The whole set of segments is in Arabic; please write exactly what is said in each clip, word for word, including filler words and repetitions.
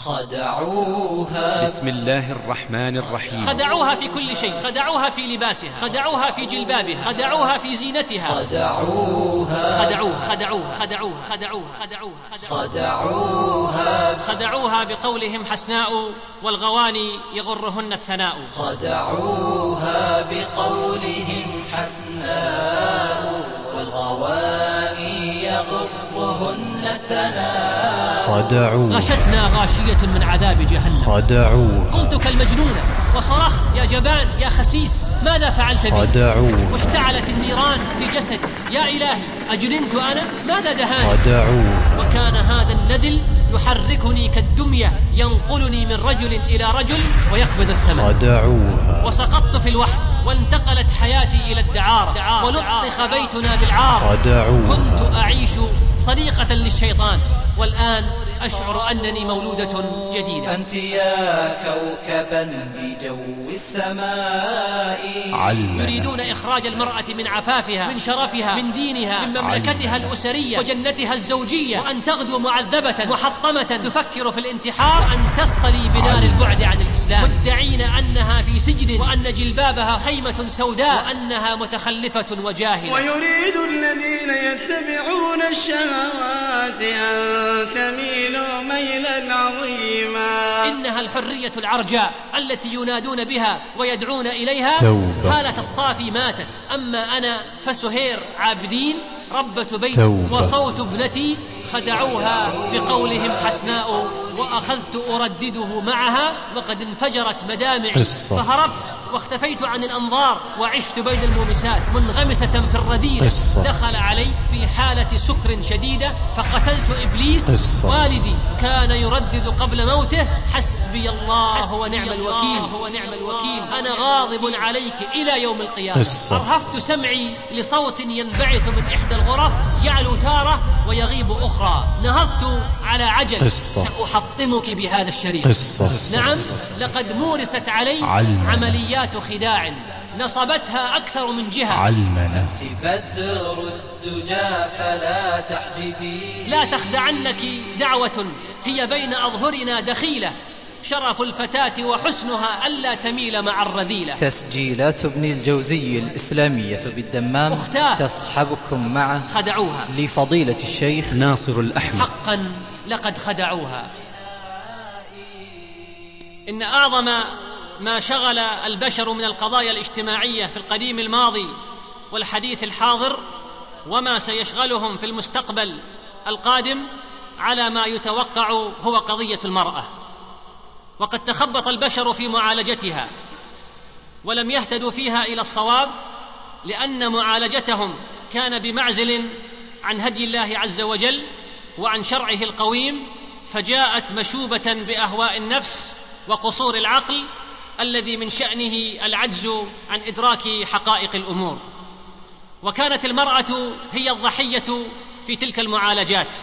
خدعوها. بسم الله الرحمن الرحيم. خدعوها في كل شيء، خدعوها في لباسها، خدعوها في جلبابها، خدعوها في زينتها، خدعوها خدعوها خدعوها خدعوها خدعوها خدعوها خدعوها خدعوها بقولهم حسناء والغواني يغرهن الثناء. خدعوها بقولهم حسناء والغواني يغرهن الثناء. خدعوها غشتنا غاشية من عذاب جهنم. خدعوها قلت كالمجنونة وصرخت يا جبان يا خسيس ماذا فعلت بي؟ خدعوها واشتعلت النيران في جسدي يا إلهي أجننت أنا ماذا دهاني؟ خدعوها وكان هذا النذل يحركني كالدمية ينقلني من رجل إلى رجل ويقبض الثمن. خدعوها وسقطت في الوحل وانتقلت حياتي إلى الدعارة ولطخ بيتنا بالعار. خدعوها كنت أعيش صديقة للشيطان والآن أشعر أنني مولودة جديدة. أنت يا كوكبا بجو السماء علمنا. يريدون إخراج المرأة من عفافها من شرفها من دينها من مملكتها الأسرية وجنتها الزوجية، وأن تغدو معذبة محطمة تفكر في الانتحار، وأن تصطلي بنار البعد عن الإسلام مدعين أنها في سجن وأن جلبابها خيمة سوداء وأنها متخلفة وجاهلة. ويريد الذين يتبعون الشهوات أن تميلوا ميلا عظيما. إنها الحرية العرجاء التي ينادون بها ويدعون إليها. توبة. هالة الصافي ماتت، أما أنا فسهير عابدين ربة بيت. توبة. وصوت ابنتي خدعوها بقولهم حسناء وأخذت أردده معها وقد انفجرت مدامعي قصة. فهربت واختفيت عن الأنظار وعشت بين المومسات منغمسة في الرذيلة. قصة. دخل علي في حالة سكر شديدة فقتلت إبليس. قصة. والدي كان يردد قبل موته حسبي الله ونعم الوكيل هو نعم الوكيل أنا غاضب عليك إلى يوم القيامة. قصة. أرهفت سمعي لصوت ينبعث من إحدى الغرف يعلو تارة ويغيب أخرى. نهضت على عجل. قصة. سأحطمك بهذا الشريط. قصة. نعم لقد مورست علي علمنا. عمليات خداع نصبتها أكثر من جهة. علمنا. أنت بدر الدجى فلا تحجبي. لا تخدعنك دعوة هي بين أظهرنا دخيلة، شرف الفتاة وحسنها ألا تميل مع الرذيلة. تسجيلات ابن الجوزي الإسلامية بالدمام أختاه تصحبكم معه. خدعوها لفضيلة الشيخ ناصر الأحمد. حقا لقد خدعوها. إن أعظم ما شغل البشر من القضايا الاجتماعية في القديم الماضي والحديث الحاضر وما سيشغلهم في المستقبل القادم على ما يتوقع هو قضية المرأة. وقد تخبط البشر في معالجتها ولم يهتدوا فيها إلى الصواب، لأن معالجتهم كان بمعزل عن هدي الله عز وجل وعن شرعه القويم، فجاءت مشوبة بأهواء النفس وقصور العقل الذي من شأنه العجز عن إدراك حقائق الأمور. وكانت المرأة هي الضحية في تلك المعالجات.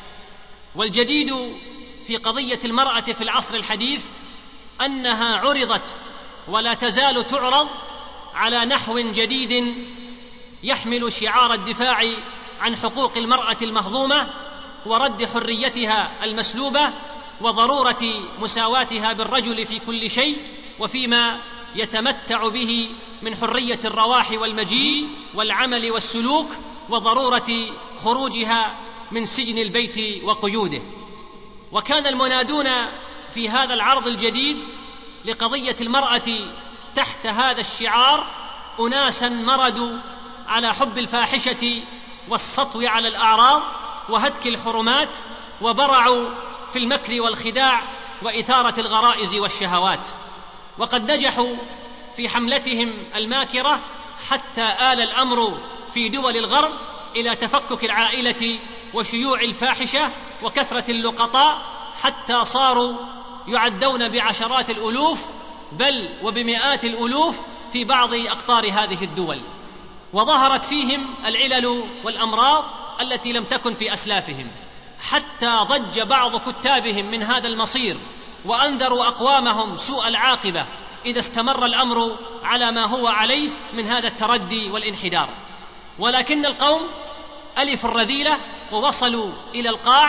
والجديد في قضية المرأة في العصر الحديث أنها عرضت ولا تزال تعرض على نحو جديد يحمل شعار الدفاع عن حقوق المرأة المهضومة ورد حريتها المسلوبة وضرورة مساواتها بالرجل في كل شيء وفيما يتمتع به من حرية الرواح والمجيء والعمل والسلوك وضرورة خروجها من سجن البيت وقيوده. وكان المنادون في هذا العرض الجديد لقضية المرأة تحت هذا الشعار أناسا مردوا على حب الفاحشة والسطو على الأعراض وهتك الحرمات وبرعوا في المكر والخداع وإثارة الغرائز والشهوات. وقد نجحوا في حملتهم الماكرة حتى آل الأمر في دول الغرب إلى تفكك العائلة وشيوع الفاحشة وكثرة اللقطاء، حتى صاروا يعدون بعشرات الألوف بل وبمئات الألوف في بعض أقطار هذه الدول. وظهرت فيهم العلل والأمراض التي لم تكن في أسلافهم، حتى ضج بعض كتابهم من هذا المصير وأنذروا أقوامهم سوء العاقبة إذا استمر الأمر على ما هو عليه من هذا التردي والانحدار. ولكن القوم ألفوا الرذيلة ووصلوا إلى القاع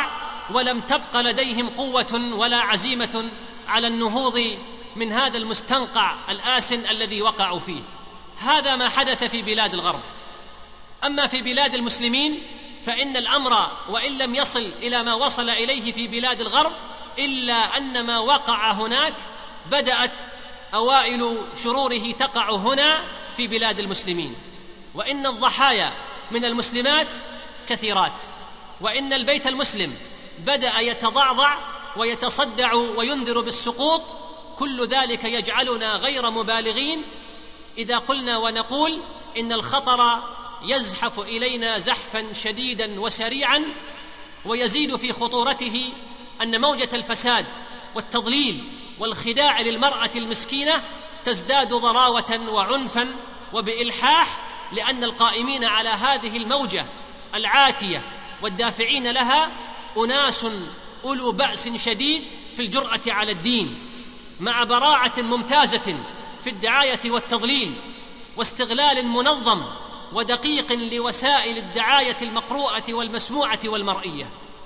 ولم تبق لديهم قوة ولا عزيمة على النهوض من هذا المستنقع الآسن الذي وقعوا فيه. هذا ما حدث في بلاد الغرب. أما في بلاد المسلمين فإن الأمر وإن لم يصل إلى ما وصل إليه في بلاد الغرب إلا أن ما وقع هناك بدأت أوائل شروره تقع هنا في بلاد المسلمين، وإن الضحايا من المسلمات كثيرات، وإن البيت المسلم بدأ يتضعضع ويتصدع وينذر بالسقوط. كل ذلك يجعلنا غير مبالغين إذا قلنا ونقول إن الخطر يزحف إلينا زحفا شديدا وسريعا، ويزيد في خطورته أن موجة الفساد والتضليل والخداع للمرأة المسكينة تزداد ضراوة وعنفا وبإلحاح، لأن القائمين على هذه الموجة العاتية والدافعين لها أناس أولو بأس شديد في الجرأة على الدين، مع براعة ممتازة في الدعاية والتضليل، واستغلال منظم ودقيق لوسائل الدعاية المقروءة والمسموعة والمرئية.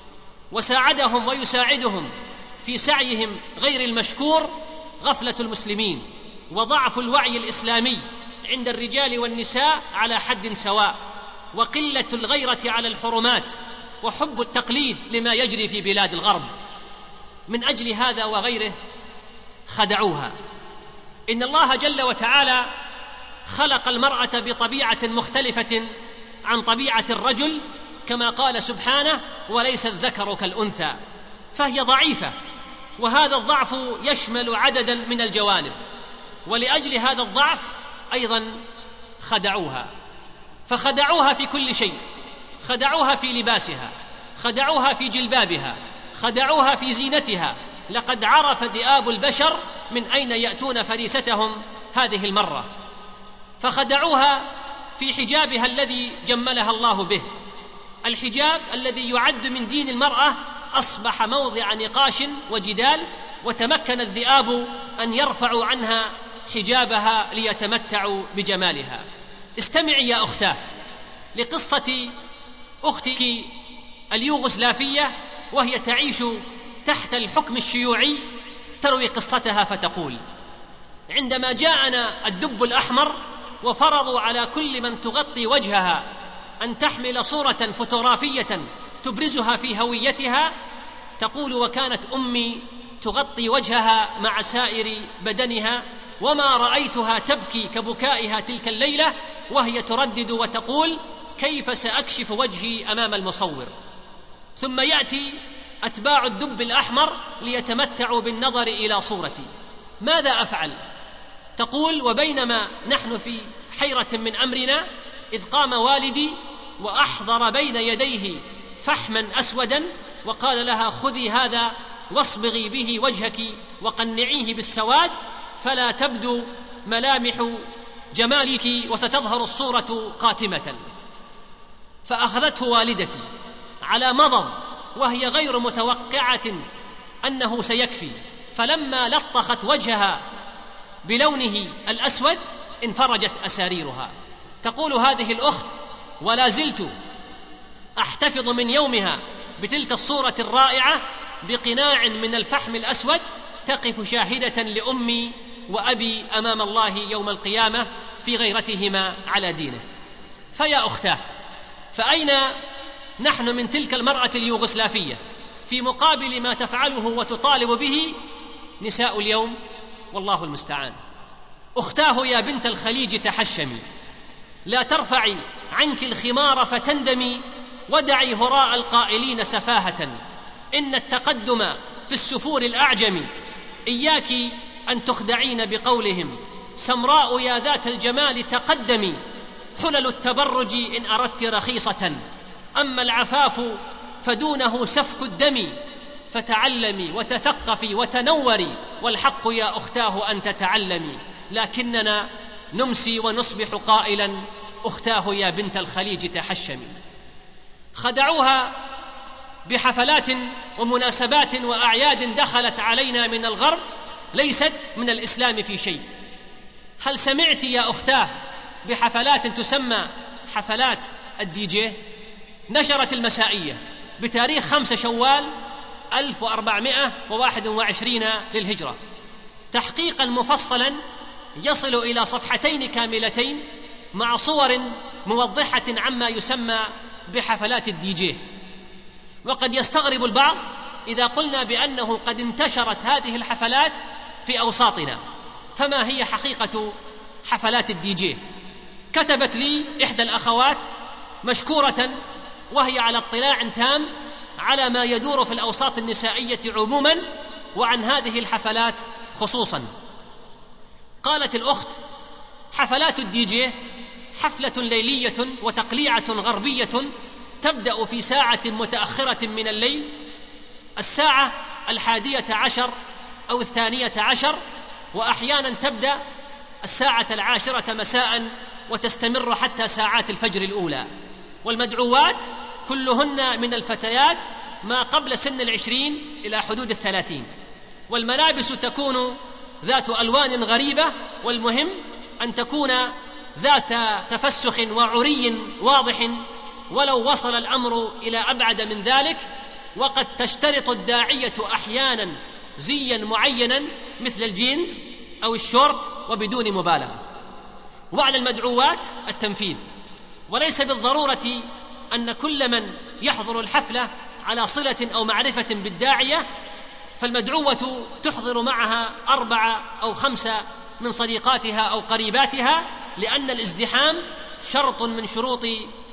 وساعدهم ويساعدهم في سعيهم غير المشكور غفلة المسلمين وضعف الوعي الإسلامي عند الرجال والنساء على حد سواء، وقلة الغيرة على الحرمات، وحب التقليد لما يجري في بلاد الغرب. من أجل هذا وغيره خدعوها. إن الله جل وتعالى خلق المرأة بطبيعة مختلفة عن طبيعة الرجل، كما قال سبحانه: وليس الذكر كالأنثى، فهي ضعيفة، وهذا الضعف يشمل عددا من الجوانب. ولأجل هذا الضعف أيضا خدعوها، فخدعوها في كل شيء. خدعوها في لباسها، خدعوها في جلبابها، خدعوها في زينتها. لقد عرف ذئاب البشر من أين يأتون فريستهم هذه المرة. فخدعوها في حجابها الذي جملها الله به. الحجاب الذي يعد من دين المرأة أصبح موضع نقاش وجدال، وتمكن الذئاب أن يرفعوا عنها حجابها ليتمتعوا بجمالها. استمعي يا أختاه لقصة أختك اليوغوسلافية وهي تعيش تحت الحكم الشيوعي. تروي قصتها فتقول: عندما جاءنا الدب الأحمر وفرضوا على كل من تغطي وجهها أن تحمل صورة فوتوغرافية تبرزها في هويتها، تقول: وكانت أمي تغطي وجهها مع سائر بدنها، وما رأيتها تبكي كبكائها تلك الليلة وهي تردد وتقول: كيف سأكشف وجهي أمام المصور؟ ثم يأتي أتباع الدب الأحمر ليتمتعوا بالنظر إلى صورتي، ماذا أفعل؟ تقول: وبينما نحن في حيرة من أمرنا إذ قام والدي وأحضر بين يديه فحما أسودا وقال لها: خذي هذا واصبغي به وجهك وقنعيه بالسواد فلا تبدو ملامح جمالك وستظهر الصورة قاتمة. فأخذته والدتي على مضض وهي غير متوقعة أنه سيكفي، فلما لطخت وجهها بلونه الأسود انفرجت أساريرها. تقول هذه الأخت: ولا زلت أحتفظ من يومها بتلك الصورة الرائعة بقناع من الفحم الأسود تقف شاهدة لأمي وأبي أمام الله يوم القيامة في غيرتهما على دينه. فيا أختاه، فأين نحن من تلك المرأة اليوغوسلافية في مقابل ما تفعله وتطالب به نساء اليوم؟ والله المستعان. أختاه يا بنت الخليج تحشمي، لا ترفعي عنك الخمار فتندمي، ودعي هراء القائلين سفاهة، إن التقدم في السفور الأعجم. إياك أن تخدعين بقولهم سمراء يا ذات الجمال تقدمي، حلل التبرج إن أردت رخيصة، أما العفاف فدونه سفك الدم. فتعلمي وتثقفي وتنوري، والحق يا أختاه أن تتعلمي، لكننا نمسي ونصبح قائلا: أختاه يا بنت الخليج تحشمي. خدعوها بحفلات ومناسبات وأعياد دخلت علينا من الغرب ليست من الإسلام في شيء. هل سمعت يا أختاه بحفلات تسمى حفلات الدي جي؟ نشرت المسائية بتاريخ خمسة شوال ألف وأربعمائة وواحد وعشرين للهجرة، تحقيقا مفصلا يصل إلى صفحتين كاملتين مع صور موضحة عما يسمى بحفلات الدي جي. وقد يستغرب البعض إذا قلنا بأنه قد انتشرت هذه الحفلات في أوساطنا، فما هي حقيقة حفلات الدي جي؟ كتبت لي إحدى الأخوات مشكورة وهي على اطلاع تام على ما يدور في الأوساط النسائية عموما وعن هذه الحفلات خصوصا. قالت الأخت: حفلات الدي جي حفلة ليلية وتقليعة غربية تبدأ في ساعة متأخرة من الليل، الساعة الحادية عشر أو الثانية عشر، وأحيانا تبدأ الساعة العاشرة مساء وتستمر حتى ساعات الفجر الأولى. والمدعوات كلهن من الفتيات ما قبل سن العشرين إلى حدود الثلاثين، والملابس تكون ذات ألوان غريبة، والمهم أن تكون ذات تفسخ وعري واضح ولو وصل الأمر إلى أبعد من ذلك. وقد تشترط الداعية أحيانا زيا معينا مثل الجينز أو الشورت وبدون مبالغة. وعلى المدعوات التنفيذ، وليس بالضرورة أن كل من يحضر الحفلة على صلة أو معرفة بالداعية، فالمدعوة تحضر معها أربعة أو خمسة من صديقاتها أو قريباتها، لأن الازدحام شرط من شروط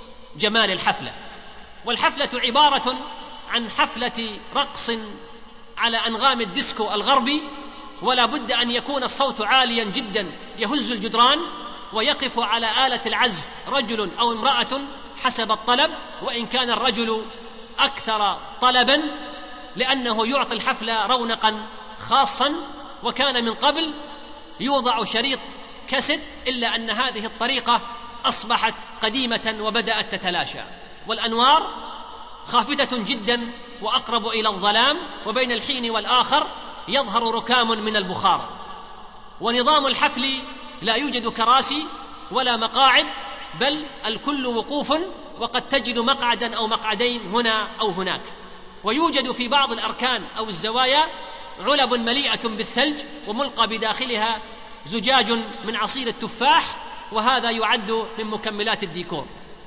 جمال الحفلة. والحفلة عبارة عن حفلة رقص على أنغام الديسكو الغربي، ولا بد أن يكون الصوت عاليا جدا يهز الجدران، ويقف على آلة العزف رجل أو امرأة حسب الطلب، وإن كان الرجل أكثر طلبا لأنه يعطي الحفلة رونقا خاصا. وكان من قبل يوضع شريط كاسيت، إلا أن هذه الطريقة أصبحت قديمة وبدأت تتلاشى، والأنوار خافتة جدا وأقرب إلى الظلام، وبين الحين والآخر يظهر ركام من البخار. ونظام الحفل لا يوجد كراسي ولا مقاعد، بل الكل وقوف، وقد تجد مقعدا أو مقعدين هنا أو هناك. ويوجد في بعض الأركان أو الزوايا علب مليئة بالثلج وملقى بداخلها زجاج من عصير التفاح، وهذا يعد من مكملات الديكور.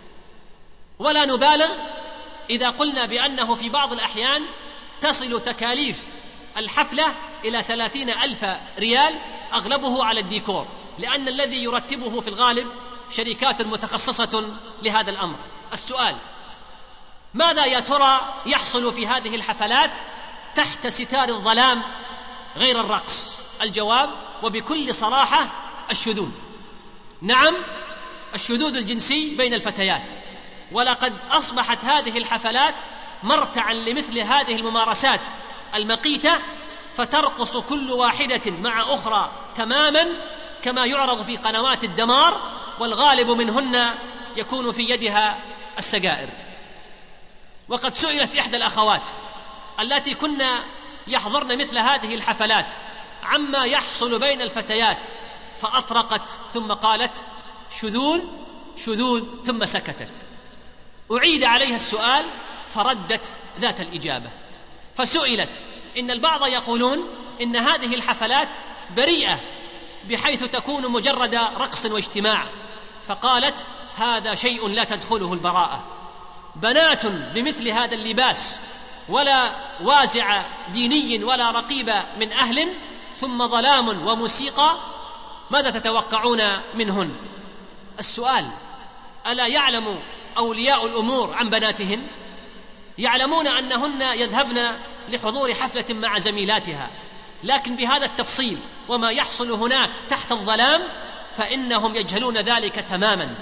ولا نبالغ إذا قلنا بأنه في بعض الأحيان تصل تكاليف الحفلة إلى ثلاثين ألف ريال، أغلبه على الديكور، لأن الذي يرتبه في الغالب شركات متخصصة لهذا الأمر. السؤال: ماذا يا ترى يحصل في هذه الحفلات تحت ستار الظلام غير الرقص؟ الجواب وبكل صراحة: الشذوذ. نعم، الشذوذ الجنسي بين الفتيات. ولقد أصبحت هذه الحفلات مرتعا لمثل هذه الممارسات المقيتة، فترقص كل واحدة مع أخرى تماما كما يعرض في قنوات الدمار، والغالب منهن يكون في يدها السجائر. وقد سئلت إحدى الأخوات التي كنا يحضرن مثل هذه الحفلات عما يحصل بين الفتيات، فأطرقت ثم قالت: شذوذ شذوذ، ثم سكتت. أعيد عليها السؤال فردت ذات الإجابة. فسئلت: إن البعض يقولون إن هذه الحفلات بريئة بحيث تكون مجرد رقص واجتماع، فقالت: هذا شيء لا تدخله البراءة. بنات بمثل هذا اللباس ولا وازع ديني ولا رقيب من أهل، ثم ظلام وموسيقى، ماذا تتوقعون منهن؟ السؤال: ألا يعلم أولياء الأمور عن بناتهن؟ يعلمون أنهن يذهبن لحضور حفلة مع زميلاتها، لكن بهذا التفصيل وما يحصل هناك تحت الظلام فإنهم يجهلون ذلك تماما.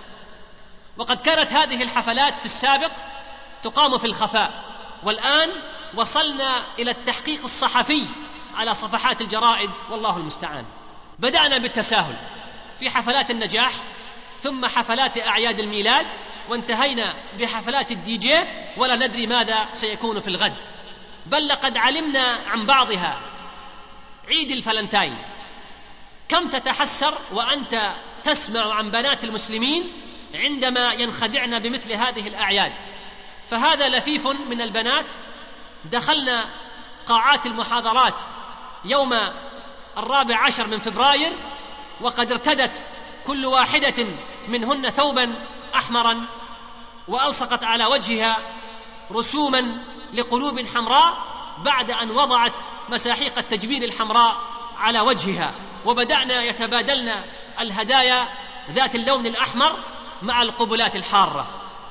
وقد كانت هذه الحفلات في السابق تقام في الخفاء، والآن وصلنا إلى التحقيق الصحفي على صفحات الجرائد، والله المستعان. بدأنا بالتساهل في حفلات النجاح، ثم حفلات أعياد الميلاد، وانتهينا بحفلات الدي جي، ولا ندري ماذا سيكون في الغد. بل لقد علمنا عن بعضها. عيد الفلنتاين، كم تتحسر وأنت تسمع عن بنات المسلمين عندما ينخدعن بمثل هذه الأعياد. فهذا لفيف من البنات دخلنا قاعات المحاضرات يوم الرابع عشر من فبراير وقد ارتدت كل واحدة منهن ثوبا أحمرا وألصقت على وجهها رسوما لقلوب حمراء بعد أن وضعت مساحيق التجميل الحمراء على وجهها، وبدأنا يتبادلن الهدايا ذات اللون الأحمر مع القبلات الحارة.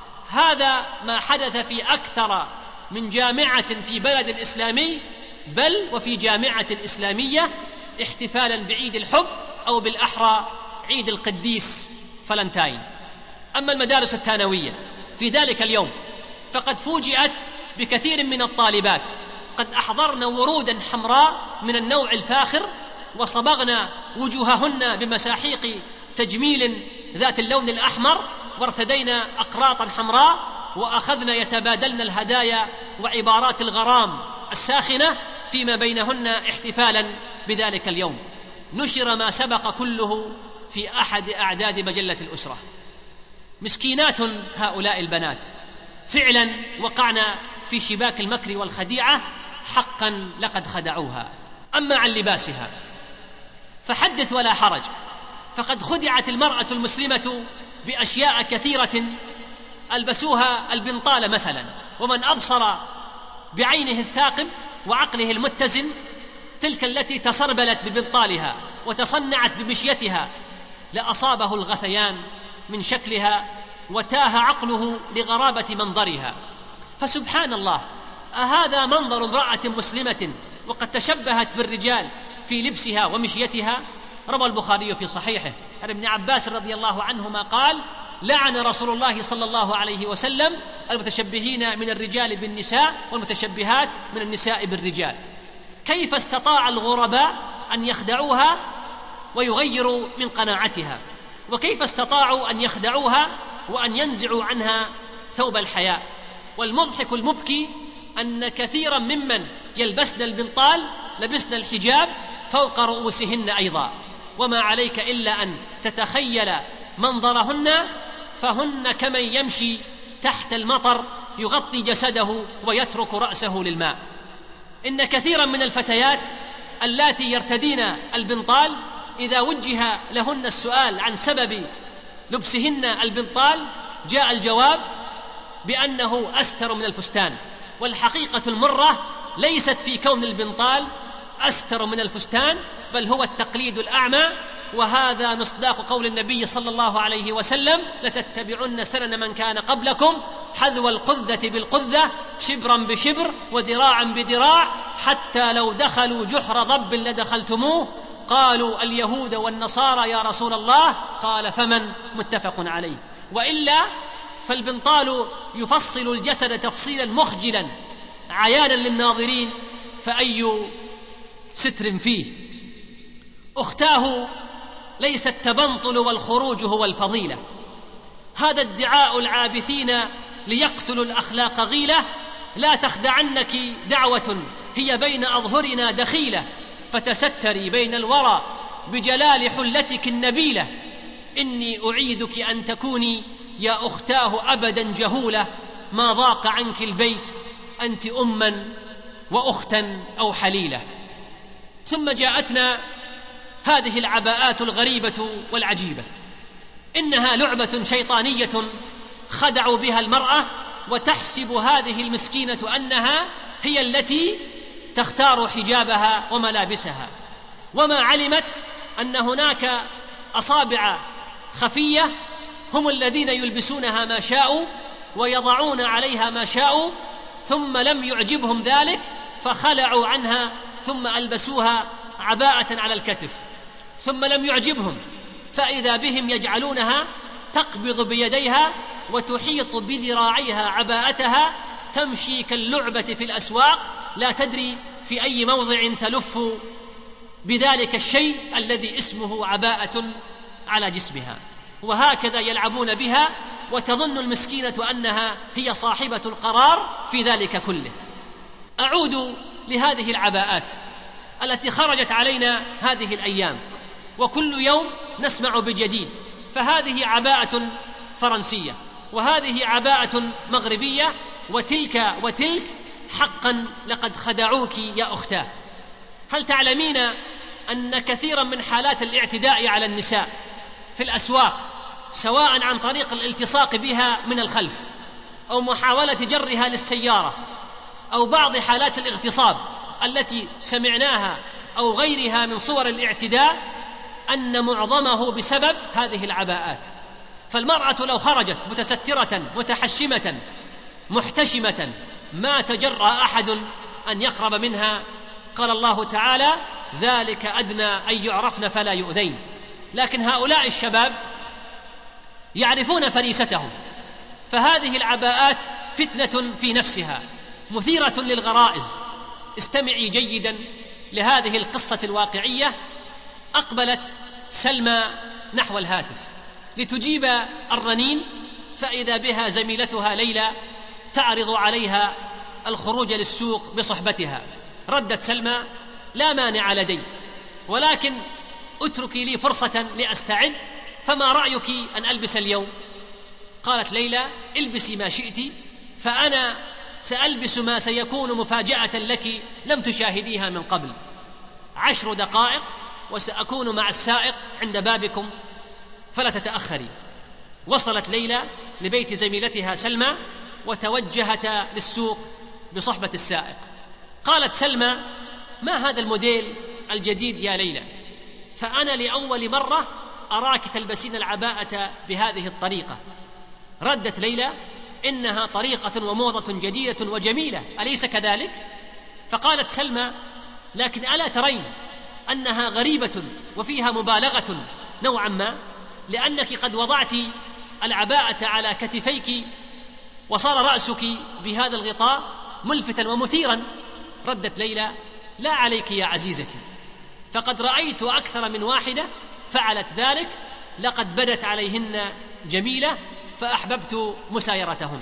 هذا ما حدث في أكثر من جامعة في بلد إسلامي، بل وفي جامعة إسلامية، احتفالا بعيد الحب أو بالأحرى عيد القديس فلنتاين. أما المدارس الثانوية في ذلك اليوم فقد فوجئت بكثير من الطالبات قد أحضرن ورودا حمراء من النوع الفاخر وصبغن وجوههن بمساحيق تجميل ذات اللون الأحمر، وارتدينا أقراطا حمراء وأخذن يتبادلن الهدايا وعبارات الغرام الساخنة فيما بينهن احتفالا بذلك اليوم. نشر ما سبق كله في أحد أعداد مجلة الأسرة. مسكينات هؤلاء البنات، فعلا وقعنا في شباك المكر والخديعة، حقا لقد خدعوها. أما عن لباسها فحدث ولا حرج، فقد خدعت المرأة المسلمة بأشياء كثيرة ألبسوها البنطال مثلا، ومن أبصر بعينه الثاقب وعقله المتزن تلك التي تسربلت ببنطالها وتصنعت بمشيتها لأصابه الغثيان من شكلها وتاه عقله لغرابة منظرها. فسبحان الله، أهذا منظر امرأة مسلمة وقد تشبهت بالرجال في لبسها ومشيتها؟ روى البخاري في صحيحه عن ابن عباس رضي الله عنهما قال: لعن رسول الله صلى الله عليه وسلم المتشبهين من الرجال بالنساء والمتشبهات من النساء بالرجال. كيف استطاع الغرباء أن يخدعوها ويغيروا من قناعتها؟ وكيف استطاعوا أن يخدعوها وأن ينزعوا عنها ثوب الحياء؟ والمضحك المبكي أن كثيرا ممن يلبسن البنطال لبسن الحجاب فوق رؤوسهن أيضا، وما عليك إلا أن تتخيل منظرهن، فهن كمن يمشي تحت المطر يغطي جسده ويترك رأسه للماء. إن كثيرا من الفتيات اللاتي يرتدين البنطال إذا وجه لهن السؤال عن سبب لبسهن البنطال جاء الجواب بأنه أستر من الفستان، والحقيقة المرة ليست في كون البنطال أستر من الفستان، بل هو التقليد الأعمى. وهذا مصداق قول النبي صلى الله عليه وسلم: لتتبعن سنن من كان قبلكم حذو القذة بالقذة شبرا بشبر وذراعا بذراع حتى لو دخلوا جحر ضب لدخلتموه. قالوا: اليهود والنصارى يا رسول الله. قال: فمن؟ متفق عليه. وإلا فالبنطال يفصل الجسد تفصيلا مخجلا عيانا للناظرين، فأي ستر فيه؟ أختاه ليس التبنطل والخروج هو الفضيلة، هذا ادعاء العابثين ليقتلوا الأخلاق غيلة. لا تخدعنك دعوة هي بين أظهرنا دخيلة، فتستري بين الورى بجلال حلتك النبيلة. إني أعيذك أن تكوني يا أختاه أبدا جهولة، ما ضاق عنك البيت أنت أما وأختا أو حليلة. ثم جاءتنا هذه العباءات الغريبة والعجيبة، إنها لعبة شيطانية خدعوا بها المرأة، وتحسب هذه المسكينة أنها هي التي تختار حجابها وملابسها، وما علمت أن هناك أصابع خفية هم الذين يلبسونها ما شاءوا ويضعون عليها ما شاءوا، ثم لم يعجبهم ذلك فخلعوا عنها ثم ألبسوها عباءة على الكتف، ثم لم يعجبهم فإذا بهم يجعلونها تقبض بيديها وتحيط بذراعيها عباءتها، تمشي كاللعبة في الأسواق لا تدري في أي موضع تلف بذلك الشيء الذي اسمه عباءة على جسمها. وهكذا يلعبون بها، وتظن المسكينة أنها هي صاحبة القرار في ذلك كله. أعود لهذه العباءات التي خرجت علينا هذه الأيام، وكل يوم نسمع بجديد. فهذه عباءة فرنسية، وهذه عباءة مغربية، وتلك وتلك حقا لقد خدعوك يا أختاه. هل تعلمين أن كثيرا من حالات الاعتداء على النساء في الأسواق سواء عن طريق الالتصاق بها من الخلف أو محاولة جرها للسيارة أو بعض حالات الاغتصاب التي سمعناها أو غيرها من صور الاعتداء، أن معظمه بسبب هذه العباءات؟ فالمرأة لو خرجت متسترة متحشمة محتشمة ما تجرأ أحد أن يقرب منها. قال الله تعالى: ذلك أدنى أن يعرفن فلا يؤذين. لكن هؤلاء الشباب يعرفون فريستهم، فهذه العباءات فتنة في نفسها مثيرة للغرائز. استمعي جيدا لهذه القصة الواقعية. أقبلت سلمى نحو الهاتف لتجيب الرنين، فإذا بها زميلتها ليلى تعرض عليها الخروج للسوق بصحبتها. ردت سلمى: لا مانع لدي، ولكن اتركي لي فرصة لأستعد، فما رأيك أن ألبس اليوم؟ قالت ليلى: البسي ما شئت، فأنا سألبس ما سيكون مفاجأة لك لم تشاهديها من قبل. عشر دقائق وسأكون مع السائق عند بابكم فلا تتأخري. وصلت ليلى لبيت زميلتها سلمى وتوجهتا للسوق بصحبة السائق. قالت سلمى: ما هذا الموديل الجديد يا ليلى؟ فأنا لأول مرة أراك تلبسين العباءة بهذه الطريقة. ردت ليلى: إنها طريقة وموضة جديدة وجميلة، أليس كذلك؟ فقالت سلمى: لكن ألا ترين أنها غريبة وفيها مبالغة نوعا ما، لأنك قد وضعت العباءة على كتفيك وصار رأسك بهذا الغطاء ملفتا ومثيرا. ردت ليلى: لا عليك يا عزيزتي، فقد رأيت أكثر من واحدة فعلت ذلك، لقد بدت عليهن جميلة فأحببت مسايرتهن.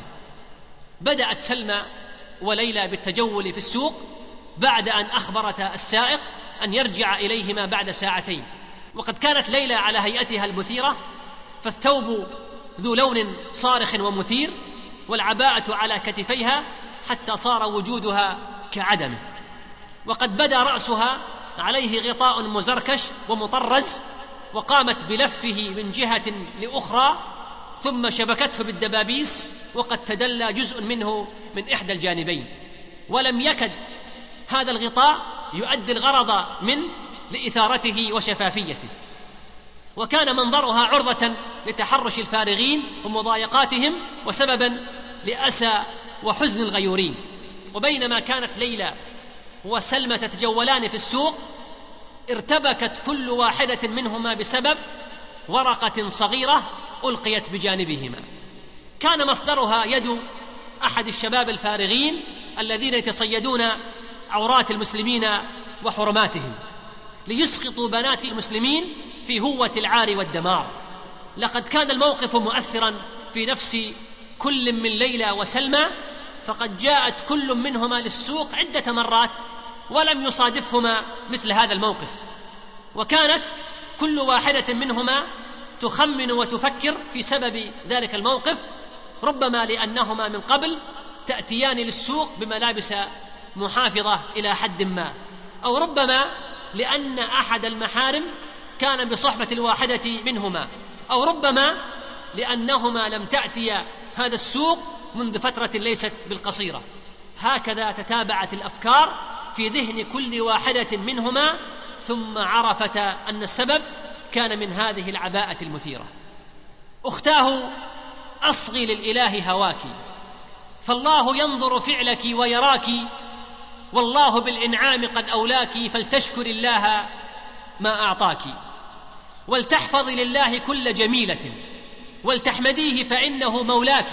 بدأت سلمى وليلى بالتجول في السوق بعد أن أخبرتا السائق أن يرجع إليهما بعد ساعتين. وقد كانت ليلى على هيئتها المثيرة، فالثوب ذو لون صارخ ومثير، والعباءة على كتفيها حتى صار وجودها كعدم. وقد بدا رأسها عليه غطاء مزركش ومطرز، وقامت بلفه من جهة لأخرى ثم شبكته بالدبابيس، وقد تدلى جزء منه من إحدى الجانبين، ولم يكد هذا الغطاء يؤدي الغرض منه لإثارته وشفافيته. وكان منظرها عرضة لتحرش الفارغين ومضايقاتهم وسببا لأسى وحزن الغيورين. وبينما كانت ليلى وسلمى تتجولان في السوق، ارتبكت كل واحدة منهما بسبب ورقة صغيرة ألقيت بجانبهما، كان مصدرها يد أحد الشباب الفارغين الذين يتصيدون عورات المسلمين وحرماتهم ليسقطوا بنات المسلمين في هوة العار والدمار. لقد كان الموقف مؤثرا في نفس كل من ليلى وسلمى، فقد جاءت كل منهما للسوق عدة مرات ولم يصادفهما مثل هذا الموقف، وكانت كل واحدة منهما تخمن وتفكر في سبب ذلك الموقف، ربما لأنهما من قبل تأتيان للسوق بملابس محافظة إلى حد ما، أو ربما لأن أحد المحارم كان بصحبة الواحدة منهما، أو ربما لأنهما لم تأتيا هذا السوق منذ فترة ليست بالقصيرة. هكذا تتابعت الأفكار في ذهن كل واحدة منهما، ثم عرفتا أن السبب كان من هذه العباءة المثيرة. أختاه: أصغي للإله هواك، فالله ينظر فعلك ويراك، والله بالإنعام قد أولاك، فلتشكر الله ما أعطاك، ولتحفظي لله كل جميلة، ولتحمديه فإنه مولاك،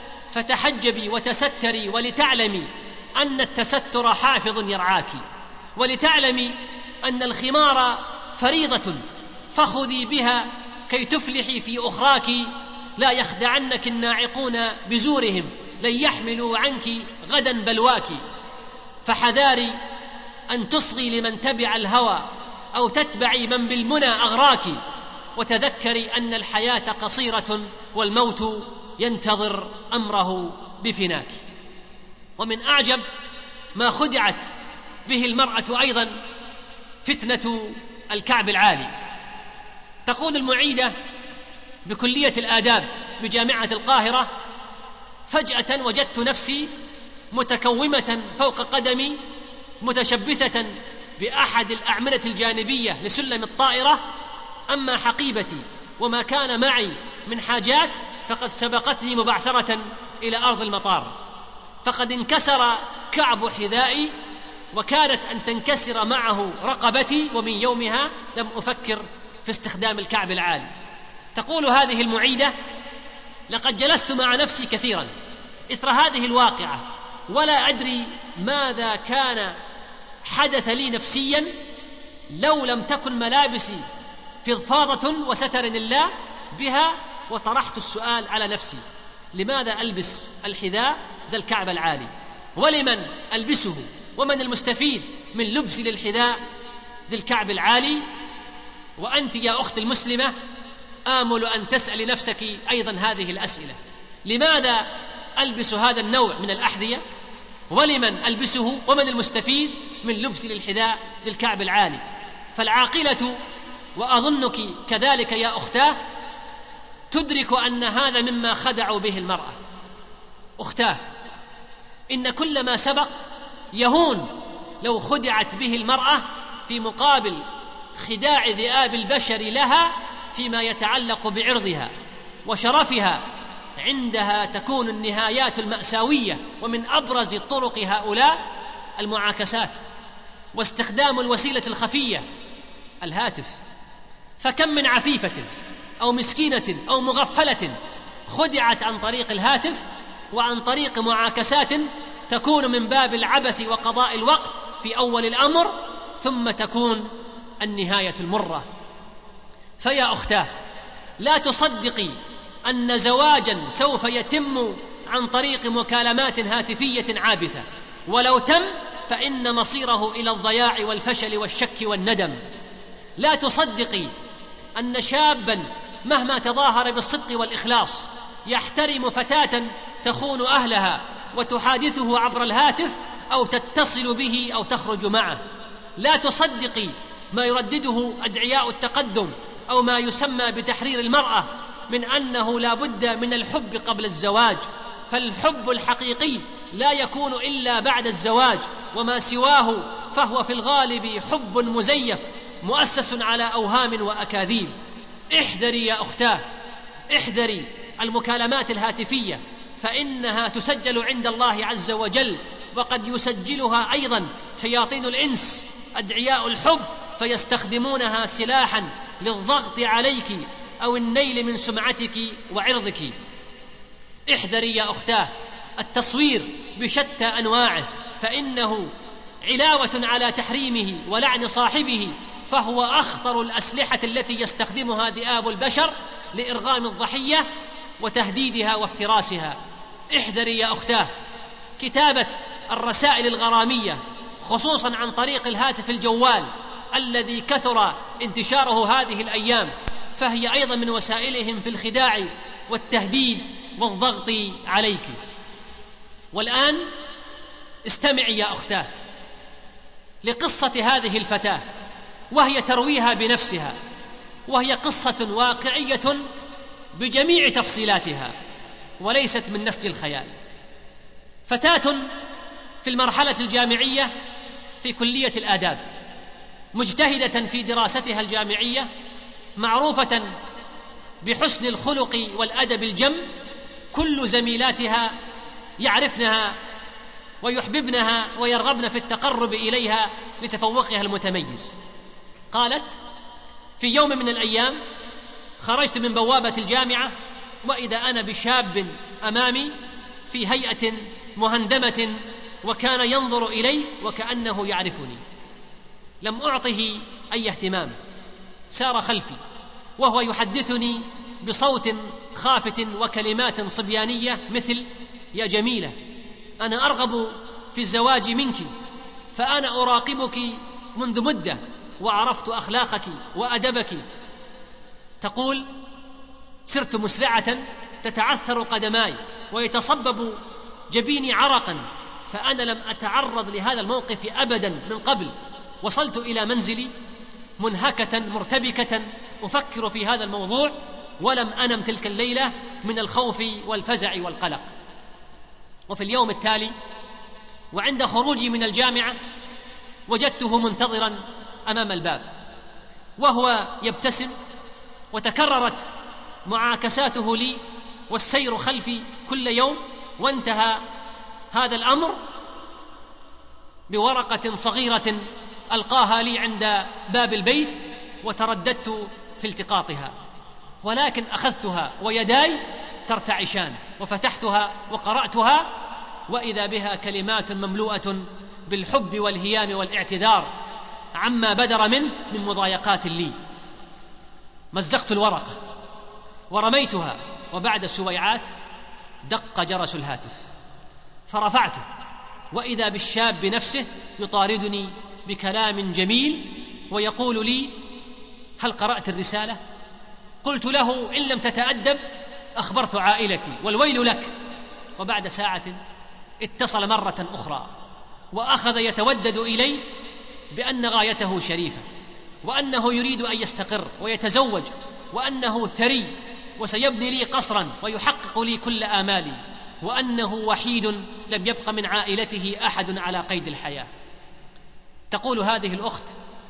فتحجبي وتستري، ولتعلمي أن التستر حافظ يرعاك، ولتعلمي أن الخمار فريضة، فخذي بها كي تفلحي في أخراك، لا يخدعنك الناعقون بزورهم، لن يحملوا عنك غدا بلواك، فحذاري أن تصغي لمن تبع الهوى، أو تتبعي من بالمنى أغراك، وتذكري أن الحياة قصيرة، والموت ينتظر أمره بفناك. ومن أعجب ما خدعت به المرأة أيضا فتنة الكعب العالي. تقول المعيدة بكلية الآداب بجامعة القاهرة: فجأة وجدت نفسي متكومة فوق قدمي متشبثة بأحد الأعمدة الجانبية لسلم الطائرة، أما حقيبتي وما كان معي من حاجات فقد سبقتني مبعثرة إلى أرض المطار، فقد انكسر كعب حذائي وكانت أن تنكسر معه رقبتي، ومن يومها لم أفكر في استخدام الكعب العالي. تقول هذه المعيدة: لقد جلست مع نفسي كثيرا إثر هذه الواقعة ولا أدري ماذا كان حدث لي نفسيا لو لم تكن ملابسي فضفاضة وستر الله بها، وطرحت السؤال على نفسي: لماذا ألبس الحذاء ذا الكعب العالي؟ ولمن ألبسه؟ ومن المستفيد من لبسي للحذاء ذي الكعب العالي؟ وأنت يا أخت المسلمة آمل أن تسأل نفسك أيضا هذه الأسئلة: لماذا ألبس هذا النوع من الأحذية؟ ولمن ألبسه؟ ومن المستفيد من لبسي للحذاء ذي الكعب العالي؟ فالعاقلة، وأظنك كذلك يا أختاه، تدرك أن هذا مما خدعوا به المرأة. أختاه، إن كل ما سبق يهون لو خدعت به المرأة في مقابل خداع ذئاب البشر لها فيما يتعلق بعرضها وشرفها. عندها تكون النهايات المأساوية، ومن أبرز طرق هؤلاء المعاكسات واستخدام الوسيلة الخفية الهاتف. فكم من عفيفة أو مسكينة أو مغفلة خدعت عن طريق الهاتف وعن طريق معاكسات تكون من باب العبث وقضاء الوقت في أول الأمر، ثم تكون النهاية المرة. فيا أختاه، لا تصدقي أن زواجا سوف يتم عن طريق مكالمات هاتفية عابثة، ولو تم فإن مصيره إلى الضياع والفشل والشك والندم. لا تصدقي أن شابا مهما تظاهر بالصدق والإخلاص يحترم فتاة تخون أهلها وتحادثه عبر الهاتف أو تتصل به أو تخرج معه. لا تصدقي ما يردده أدعياء التقدم أو ما يسمى بتحرير المرأة من أنه لا بد من الحب قبل الزواج، فالحب الحقيقي لا يكون إلا بعد الزواج، وما سواه فهو في الغالب حب مزيف مؤسس على أوهام وأكاذيب. احذري يا أختاه، احذري المكالمات الهاتفية، فإنها تسجل عند الله عز وجل، وقد يسجلها أيضا شياطين الإنس أدعياء الحب، فيستخدمونها سلاحا للضغط عليك أو النيل من سمعتك وعرضك. احذري يا أختاه التصوير بشتى أنواعه، فإنه علاوة على تحريمه ولعن صاحبه، فهو أخطر الأسلحة التي يستخدمها ذئاب البشر لإرغام الضحية وتهديدها وافتراسها. احذري يا أختاه كتابة الرسائل الغرامية، خصوصا عن طريق الهاتف الجوال الذي كثر انتشاره هذه الأيام، فهي أيضا من وسائلهم في الخداع والتهديد والضغط عليك. والآن استمعي يا أختاه لقصة هذه الفتاة، وهي ترويها بنفسها، وهي قصة واقعية بجميع تفصيلاتها وليست من نسج الخيال. فتاة في المرحلة الجامعية في كلية الآداب، مجتهدة في دراستها الجامعية، معروفة بحسن الخلق والأدب الجم، كل زميلاتها يعرفنها ويحببنها ويرغبن في التقرب إليها لتفوقها المتميز. قالت: في يوم من الأيام خرجت من بوابة الجامعة وإذا أنا بشاب أمامي في هيئة مهندمة، وكان ينظر إلي وكأنه يعرفني. لم أعطه أي اهتمام، سار خلفي وهو يحدثني بصوت خافت وكلمات صبيانية مثل: يا جميلة، أنا أرغب في الزواج منك، فأنا أراقبك منذ مدة وعرفت أخلاقك وأدبك. تقول: سرت مسرعة تتعثر قدماي ويتصبب جبيني عرقا، فأنا لم أتعرض لهذا الموقف أبدا من قبل. وصلت إلى منزلي منهكة مرتبكة أفكر في هذا الموضوع، ولم أنم تلك الليلة من الخوف والفزع والقلق. وفي اليوم التالي وعند خروجي من الجامعة وجدته منتظرا أمام الباب وهو يبتسم، وتكررت معاكساته لي والسير خلفي كل يوم، وانتهى هذا الأمر بورقة صغيرة ألقاها لي عند باب البيت، وترددت في التقاطها، ولكن أخذتها ويداي ترتعشان وفتحتها وقرأتها، وإذا بها كلمات مملوءة بالحب والهيام والاعتذار عما بدر منه من مضايقات لي. مزقت الورقة ورميتها، وبعد سويعات دق جرس الهاتف فرفعته، وإذا بالشاب نفسه يطاردني بكلام جميل ويقول لي: هل قرأت الرسالة؟ قلت له: إن لم تتأدب أخبرت عائلتي والويل لك. وبعد ساعة اتصل مرة أخرى وأخذ يتودد إلي بأن غايته شريفة، وأنه يريد أن يستقر ويتزوج، وأنه ثري وسيبني لي قصرا ويحقق لي كل آمالي، وأنه وحيد لم يبق من عائلته أحد على قيد الحياة. تقول هذه الأخت: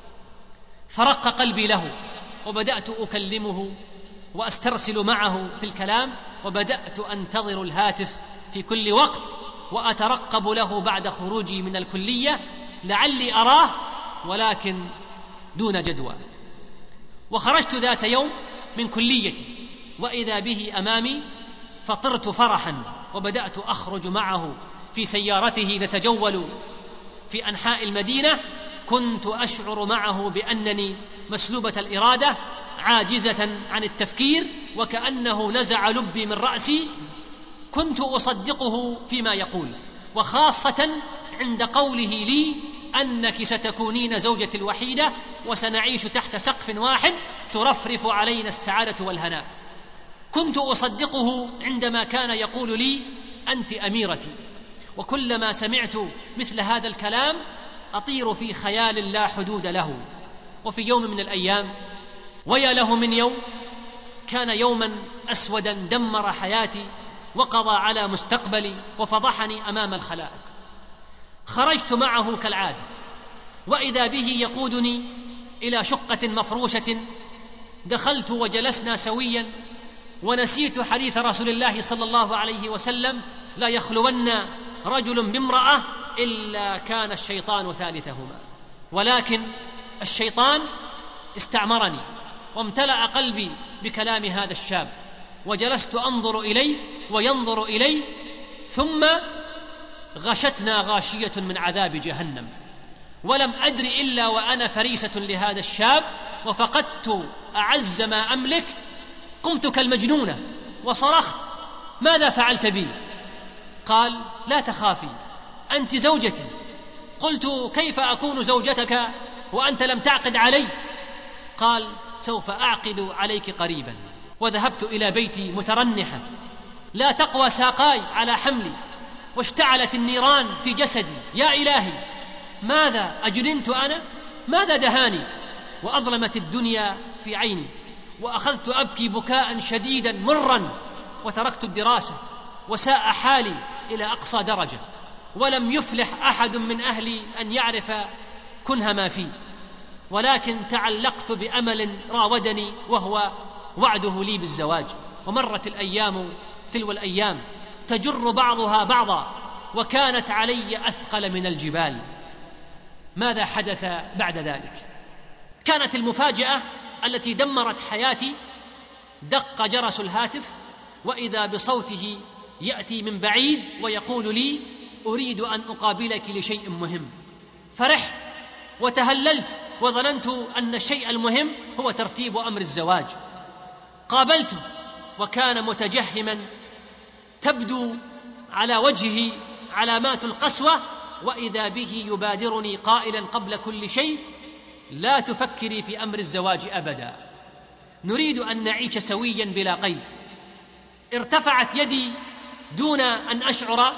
فرق قلبي له، وبدأت أكلمه وأسترسل معه في الكلام، وبدأت أنتظر الهاتف في كل وقت وأترقب له بعد خروجي من الكلية لعلي أراه، ولكن دون جدوى. وخرجت ذات يوم من كليتي وإذا به أمامي، فطرت فرحا وبدأت أخرج معه في سيارته نتجول في أنحاء المدينة. كنت أشعر معه بأنني مسلوبة الإرادة عاجزة عن التفكير، وكأنه نزع لبي من رأسي. كنت أصدقه فيما يقول، وخاصة عند قوله لي أنك ستكونين زوجتي الوحيدة وسنعيش تحت سقف واحد ترفرف علينا السعادة والهناء. كنت أصدقه عندما كان يقول لي: أنت أميرتي. وكلما سمعت مثل هذا الكلام أطير في خيال لا حدود له. وفي يوم من الأيام، ويا له من يوم، كان يوما أسودا دمر حياتي وقضى على مستقبلي وفضحني أمام الخلائق. خرجت معه كالعادة، وإذا به يقودني إلى شقة مفروشة. دخلت وجلسنا سويا، ونسيت حديث رسول الله صلى الله عليه وسلم: لا يخلون رجل بامرأة إلا كان الشيطان ثالثهما. ولكن الشيطان استعمرني وامتلأ قلبي بكلام هذا الشاب، وجلست أنظر إليه وينظر إلي، ثم غشتنا غاشية من عذاب جهنم. ولم أدر إلا وأنا فريسة لهذا الشاب، وفقدت أعز ما أملك. قمت كالمجنونة وصرخت: ماذا فعلت بي؟ قال: لا تخافي، أنت زوجتي. قلت: كيف أكون زوجتك وأنت لم تعقد علي؟ قال: سوف أعقد عليك قريبا. وذهبت إلى بيتي مترنحة، لا تقوى ساقاي على حملي، واشتعلت النيران في جسدي. يا إلهي، ماذا أجرنت أنا؟ ماذا دهاني؟ وأظلمت الدنيا في عيني، وأخذت أبكي بكاء شديدا مرا، وتركت الدراسة، وساء حالي إلى أقصى درجة، ولم يفلح أحد من أهلي أن يعرف كنه ما فيه. ولكن تعلقت بأمل راودني، وهو وعده لي بالزواج. ومرت الأيام تلو الأيام تجر بعضها بعضا، وكانت علي أثقل من الجبال. ماذا حدث بعد ذلك؟ كانت المفاجأة التي دمرت حياتي: دق جرس الهاتف، وإذا بصوته يأتي من بعيد ويقول لي: أريد أن أقابلك لشيء مهم. فرحت وتهللت، وظننت أن الشيء المهم هو ترتيب أمر الزواج. قابلته وكان متجهما، تبدو على وجهه علامات القسوة، وإذا به يبادرني قائلا قبل كل شيء: لا تفكري في أمر الزواج أبدا، نريد أن نعيش سويا بلا قيد. ارتفعت يدي دون أن أشعر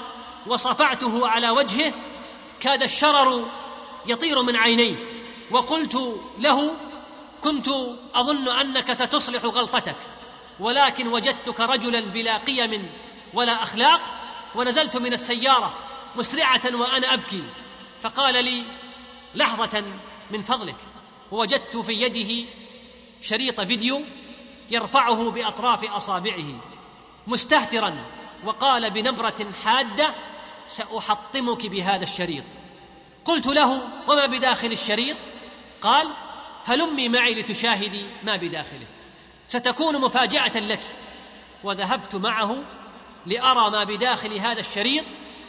وصفعته على وجهه كاد الشرر يطير من عينيه، وقلت له: كنت أظن أنك ستصلح غلطتك، ولكن وجدتك رجلا بلا قيم ولا أخلاق، ونزلت من السيارة مسرعة وأنا أبكي. فقال لي: لحظة من فضلك. ووجدت في يده شريط فيديو يرفعه بأطراف أصابعه مستهترا، وقال بنبرة حادة: سأحطمك بهذا الشريط. قلت له: وما بداخل الشريط؟ قال: هلمي معي لتشاهدي ما بداخله، ستكون مفاجأة لك. وذهبت معه لأرى ما بداخل هذا الشريط،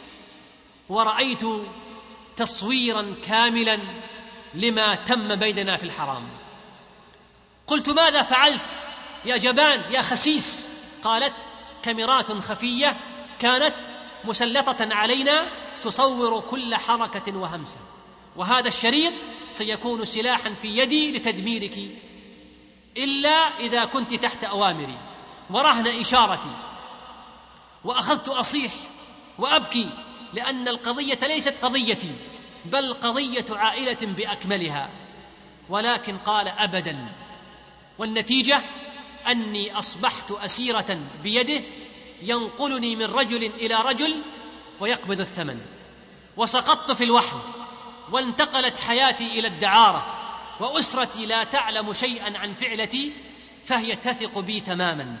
ورأيت تصويرا كاملا لما تم بيننا في الحرام. قلت: ماذا فعلت يا جبان يا خسيس؟ قالت: كاميرات خفية كانت مسلطة علينا تصور كل حركة وهمسة، وهذا الشريط سيكون سلاحا في يدي لتدميرك إلا إذا كنت تحت أوامري ورهن إشارتي. وأخذت أصيح وأبكي، لأن القضية ليست قضيتي بل قضية عائلة بأكملها. ولكن قال: أبدا. والنتيجة أني أصبحت أسيرة بيده ينقلني من رجل إلى رجل ويقبض الثمن، وسقطت في الوحل، وانتقلت حياتي إلى الدعارة، وأسرتي لا تعلم شيئا عن فعلتي فهي تثق بي تماما.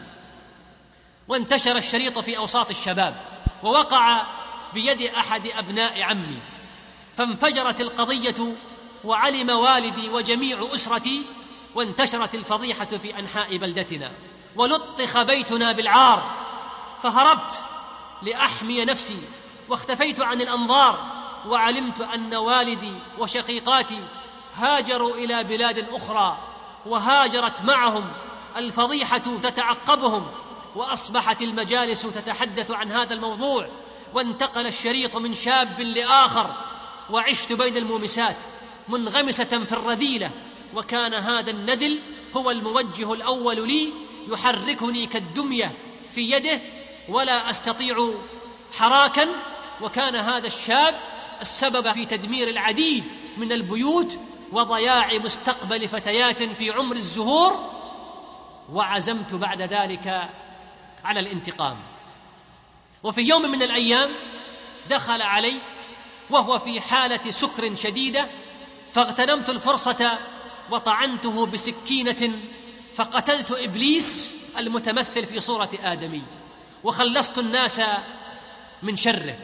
وانتشر الشريط في أوساط الشباب، ووقع بيد أحد أبناء عمي، فانفجرت القضية وعلم والدي وجميع أسرتي، وانتشرت الفضيحة في أنحاء بلدتنا، ولطخ بيتنا بالعار. فهربت لأحمي نفسي واختفيت عن الأنظار، وعلمت أن والدي وشقيقاتي هاجروا إلى بلاد أخرى، وهاجرت معهم الفضيحة تتعقبهم، وأصبحت المجالس تتحدث عن هذا الموضوع، وانتقل الشريط من شاب لآخر، وعشت بين المومسات منغمسة في الرذيلة. وكان هذا النذل هو الموجه الأول لي، يحركني كالدمية في يده ولا أستطيع حراكا. وكان هذا الشاب السبب في تدمير العديد من البيوت وضياع مستقبل فتيات في عمر الزهور. وعزمت بعد ذلك على الانتقام. وفي يوم من الأيام دخل علي وهو في حالة سكر شديدة، فاغتنمت الفرصة وطعنته بسكينة، فقتلت إبليس المتمثل في صورة آدمي، وخلصت الناس من شره.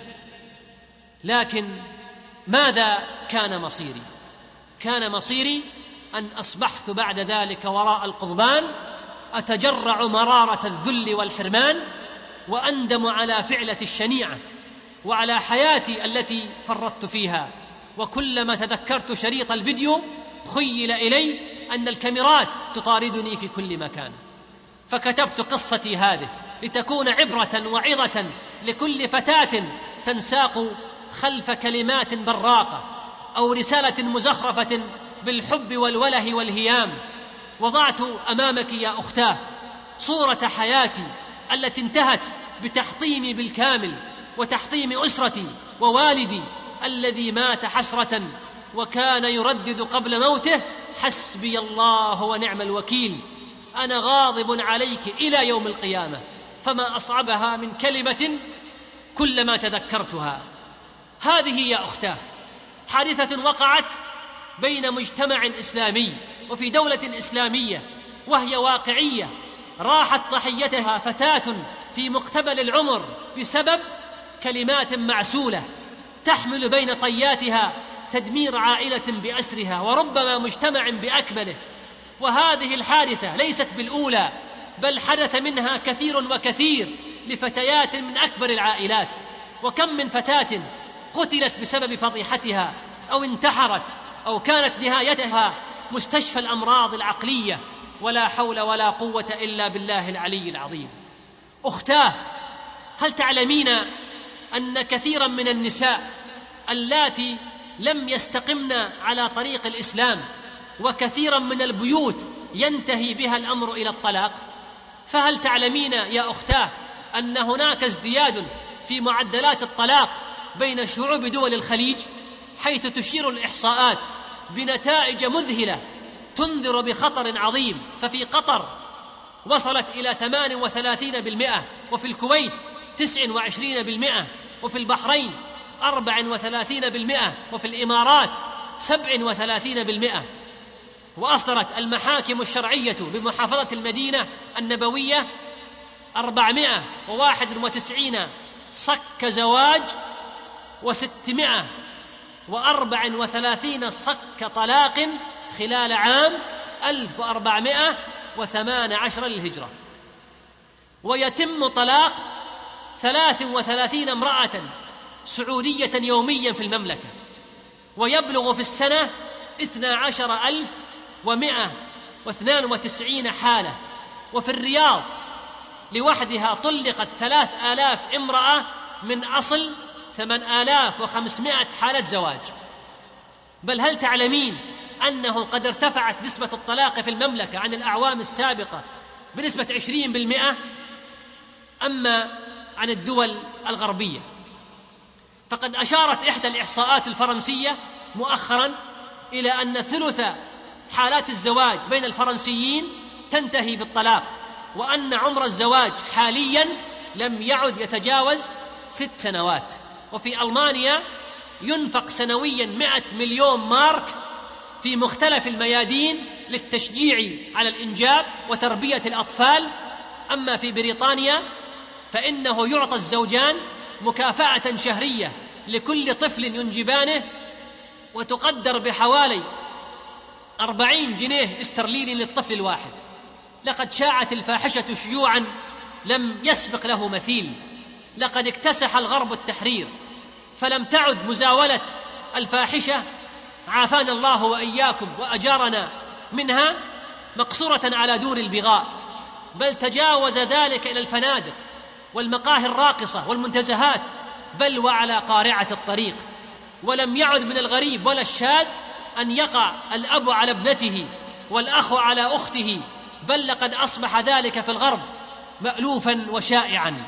لكن ماذا كان مصيري؟ كان مصيري أن أصبحت بعد ذلك وراء القضبان أتجرع مرارة الذل والحرمان، وأندم على فعلتي الشنيعة وعلى حياتي التي فرطت فيها. وكلما تذكرت شريط الفيديو خيل إلي أن الكاميرات تطاردني في كل مكان. فكتبت قصتي هذه لتكون عبرة وعظة لكل فتاة تنساق خلف كلمات براقة أو رسالة مزخرفة بالحب والوله والهيام. وضعت أمامك يا أختاه صورة حياتي التي انتهت بتحطيمي بالكامل، وتحطيم أسرتي ووالدي الذي مات حسرة وكان يردد قبل موته: حسبي الله ونعم الوكيل، أنا غاضب عليك إلى يوم القيامة. فما أصعبها من كلمة كلما تذكرتها. هذه يا أختاه حادثة وقعت بين مجتمع إسلامي وفي دولة إسلامية، وهي واقعية راحت ضحيتها فتاة في مقتبل العمر بسبب كلمات معسولة تحمل بين طياتها تدمير عائلة بأسرها، وربما مجتمع بأكمله. وهذه الحادثة ليست بالأولى، بل حدث منها كثير وكثير لفتيات من أكبر العائلات. وكم من فتاة قتلت بسبب فضيحتها أو انتحرت أو كانت نهايتها مستشفى الأمراض العقلية. ولا حول ولا قوة إلا بالله العلي العظيم. أختاه، هل تعلمين أن كثيرا من النساء اللاتي لم يستقمن على طريق الإسلام، وكثيرا من البيوت ينتهي بها الأمر إلى الطلاق؟ فهل تعلمين يا أختاه أن هناك ازدياد في معدلات الطلاق بين شعوب دول الخليج، حيث تشير الإحصاءات بنتائج مذهلة تنذر بخطر عظيم. ففي قطر وصلت إلى ثمانية وثلاثين بالمئة، وفي الكويت تسعة وعشرين بالمئة، وفي البحرين أربعة وثلاثين بالمئة، وفي الإمارات سبعة وثلاثين بالمئة. وأصدرت المحاكم الشرعية بمحافظة المدينة النبوية أربعمائة وواحد وتسعين صك زواج وستمائة وأربعة وثلاثين صك طلاق خلال عام ألف وأربعمائة وثمان عشر للهجرة. ويتم طلاق ثلاث وثلاثين امرأة سعودية يوميا في المملكة، ويبلغ في السنة اثنا عشر ألف ومائة واثنان وتسعين حالة. وفي الرياض لوحدها طلقت ثلاث آلاف امرأة من أصل ثمان آلاف وخمسمائة حالة زواج. بل هل تعلمين أنه قد ارتفعت نسبة الطلاق في المملكة عن الأعوام السابقة بنسبة عشرين بالمئة؟ أما عن الدول الغربية فقد أشارت إحدى الإحصاءات الفرنسية مؤخرا إلى أن ثلث حالات الزواج بين الفرنسيين تنتهي بالطلاق، وأن عمر الزواج حاليا لم يعد يتجاوز ست سنوات. وفي ألمانيا ينفق سنويا مئة مليون مارك في مختلف الميادين للتشجيع على الإنجاب وتربية الأطفال. أما في بريطانيا فإنه يعطى الزوجان مكافأة شهرية لكل طفل ينجبانه، وتقدر بحوالي أربعين جنيه استرليني للطفل الواحد. لقد شاعت الفاحشة شيوعا لم يسبق له مثيل. لقد اكتسح الغرب التحرير، فلم تعد مزاولة الفاحشة عافانا الله وإياكم وأجارنا منها مقصورة على دور البغاء، بل تجاوز ذلك إلى الفنادق والمقاهي الراقصة والمنتزهات، بل وعلى قارعة الطريق. ولم يعد من الغريب ولا الشاذ أن يقع الأب على ابنته والأخ على أخته، بل لقد أصبح ذلك في الغرب مألوفا وشائعا.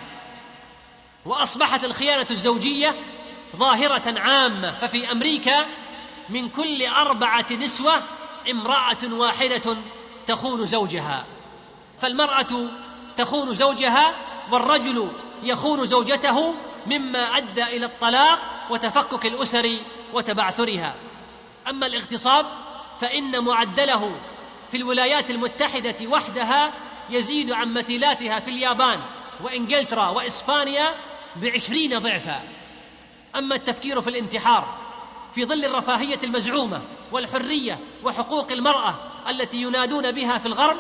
وأصبحت الخيانة الزوجية ظاهرة عامة، ففي أمريكا من كل أربعة نسوة امرأة واحدة تخون زوجها. فالمرأة تخون زوجها والرجل يخون زوجته، مما أدى إلى الطلاق وتفكك الأسر وتبعثرها. أما الاغتصاب فإن معدله في الولايات المتحدة وحدها يزيد عن مثيلاتها في اليابان وإنجلترا وإسبانيا بعشرين ضعفا. أما التفكير في الانتحار في ظل الرفاهية المزعومة والحرية وحقوق المرأة التي ينادون بها في الغرب،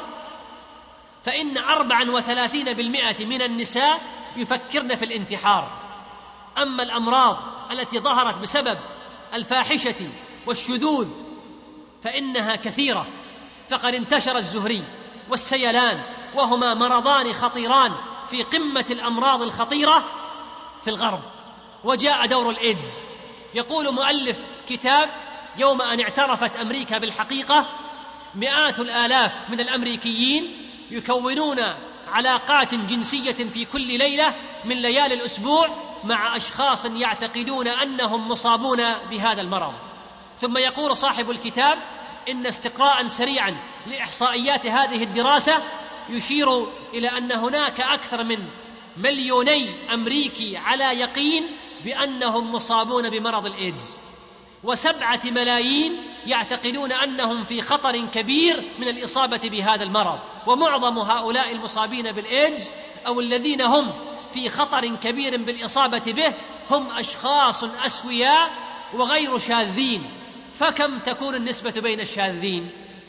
فإن أربعة وثلاثين بالمئة من النساء يفكرن في الانتحار. أما الأمراض التي ظهرت بسبب الفاحشة والشذوذ فإنها كثيرة، فقد انتشر الزهري والسيلان، وهما مرضان خطيران في قمة الأمراض الخطيرة في الغرب. وجاء دور الإيدز. يقول مؤلف كتاب: يوم أن اعترفت أمريكا بالحقيقة، مئات الآلاف من الأمريكيين يكونون علاقات جنسية في كل ليلة من ليالي الأسبوع مع أشخاص يعتقدون أنهم مصابون بهذا المرض. ثم يقول صاحب الكتاب إن استقراء سريعا لإحصائيات هذه الدراسة يشير إلى أن هناك أكثر من مليوني أمريكي على يقين بأنهم مصابون بمرض الإيدز، وسبعة ملايين يعتقدون أنهم في خطر كبير من الإصابة بهذا المرض. ومعظم هؤلاء المصابين بالإيدز أو الذين هم في خطر كبير بالإصابة به هم أشخاص أسوياء وغير شاذين. فكم تكون النسبة بين الشاذين؟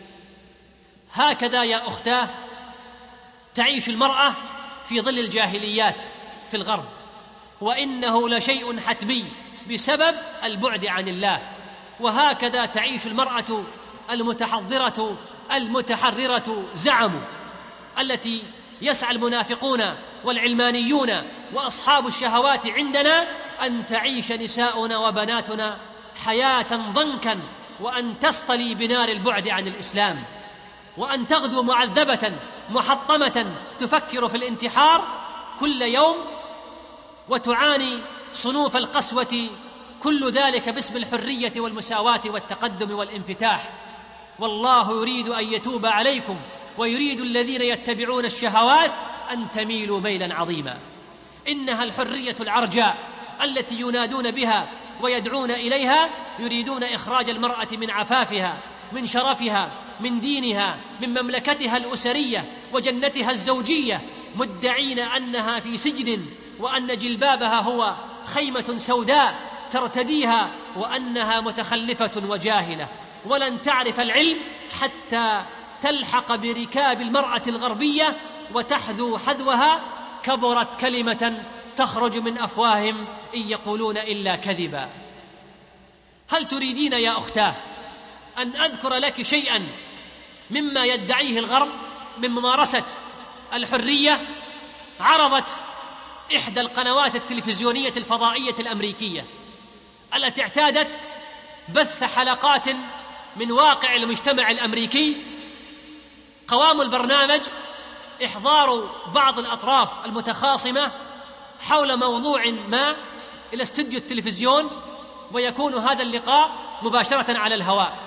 هكذا يا أختاه تعيش المرأة في ظل الجاهليات في الغرب، وإنه لشيء حتمي بسبب البعد عن الله. وهكذا تعيش المرأة المتحضرة المتحررة زعموا، التي يسعى المنافقون والعلمانيون وأصحاب الشهوات عندنا أن تعيش نساؤنا وبناتنا حياة ضنكا، وأن تصطلي بنار البعد عن الإسلام، وأن تغدو معذبة محطمة تفكر في الانتحار كل يوم وتعاني صنوف القسوة، كل ذلك باسم الحرية والمساواة والتقدم والانفتاح. والله يريد أن يتوب عليكم ويريد الذين يتبعون الشهوات أن تميلوا ميلا عظيما. إنها الحرية العرجاء التي ينادون بها ويدعون إليها، يريدون إخراج المرأة من عفافها، من شرفها، من دينها، من مملكتها الأسرية وجنتها الزوجية، مدعين أنها في سجن، وأن جلبابها هو خيمة سوداء ترتديها، وأنها متخلفة وجاهلة، ولن تعرف العلم حتى تلحق بركاب المرأة الغربية وتحذو حذوها. كبرت كلمة تخرج من أفواههم إن يقولون إلا كذبا. هل تريدين يا أختاه أن أذكر لك شيئا مما يدعيه الغرب من ممارسة الحرية؟ عرضت إحدى القنوات التلفزيونية الفضائية الأمريكية التي اعتادت بث حلقات من واقع المجتمع الأمريكي، قوام البرنامج إحضار بعض الأطراف المتخاصمة حول موضوع ما إلى استوديو التلفزيون، ويكون هذا اللقاء مباشرة على الهواء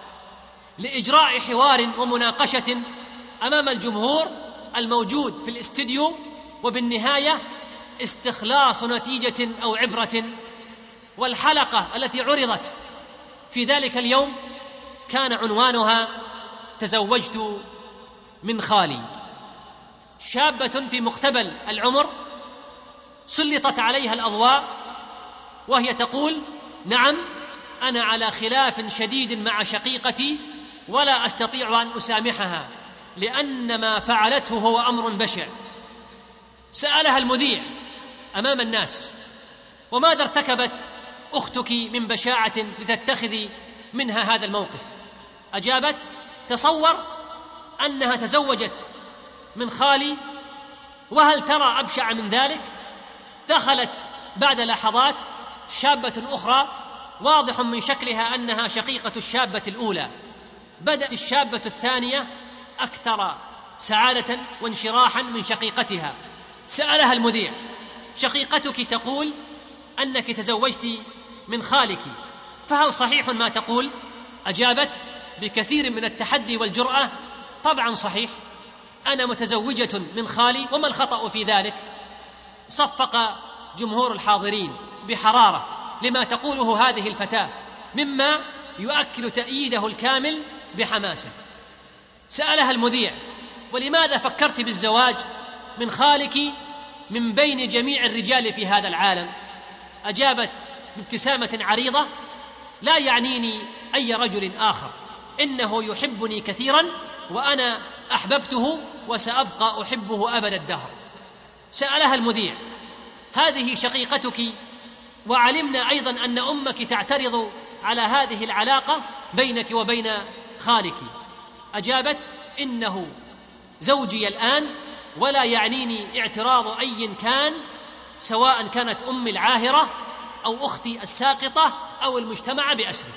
لإجراء حوار ومناقشة أمام الجمهور الموجود في الاستوديو، وبالنهاية استخلاص نتيجة أو عبرة. والحلقة التي عرضت في ذلك اليوم كان عنوانها تزوجت من خالي. شابة في مقتبل العمر سلطت عليها الأضواء وهي تقول: نعم، أنا على خلاف شديد مع شقيقتي ولا أستطيع أن أسامحها لأن ما فعلته هو أمر بشع. سألها المذيع أمام الناس: وماذا ارتكبت أختك من بشاعة لتتخذي منها هذا الموقف؟ أجابت: تصور أنها تزوجت من خالي، وهل ترى أبشع من ذلك؟ دخلت بعد لحظات شابة أخرى واضح من شكلها أنها شقيقة الشابة الأولى. بدأت الشابة الثانية أكثر سعادة وانشراحا من شقيقتها. سألها المذيع: شقيقتك تقول أنك تزوجت من خالك، فهل صحيح ما تقول؟ أجابت بكثير من التحدي والجرأة: طبعا صحيح، أنا متزوجة من خالي، وما الخطأ في ذلك؟ صفق جمهور الحاضرين بحرارة لما تقوله هذه الفتاة، مما يؤكد تأييده الكامل بحماسة. سألها المذيع: ولماذا فكرت بالزواج من خالك من بين جميع الرجال في هذا العالم؟ أجابت بابتسامة عريضة: لا يعنيني أي رجل آخر، إنه يحبني كثيرا وأنا أحببته وسأبقى أحبه أبد الدهر. سألها المذيع: هذه شقيقتك، وعلمنا أيضا أن أمك تعترض على هذه العلاقة بينك وبين خالك. أجابت: إنه زوجي الآن ولا يعنيني اعتراض أي كان، سواء كانت أمي العاهرة أو أختي الساقطة أو المجتمع بأسره.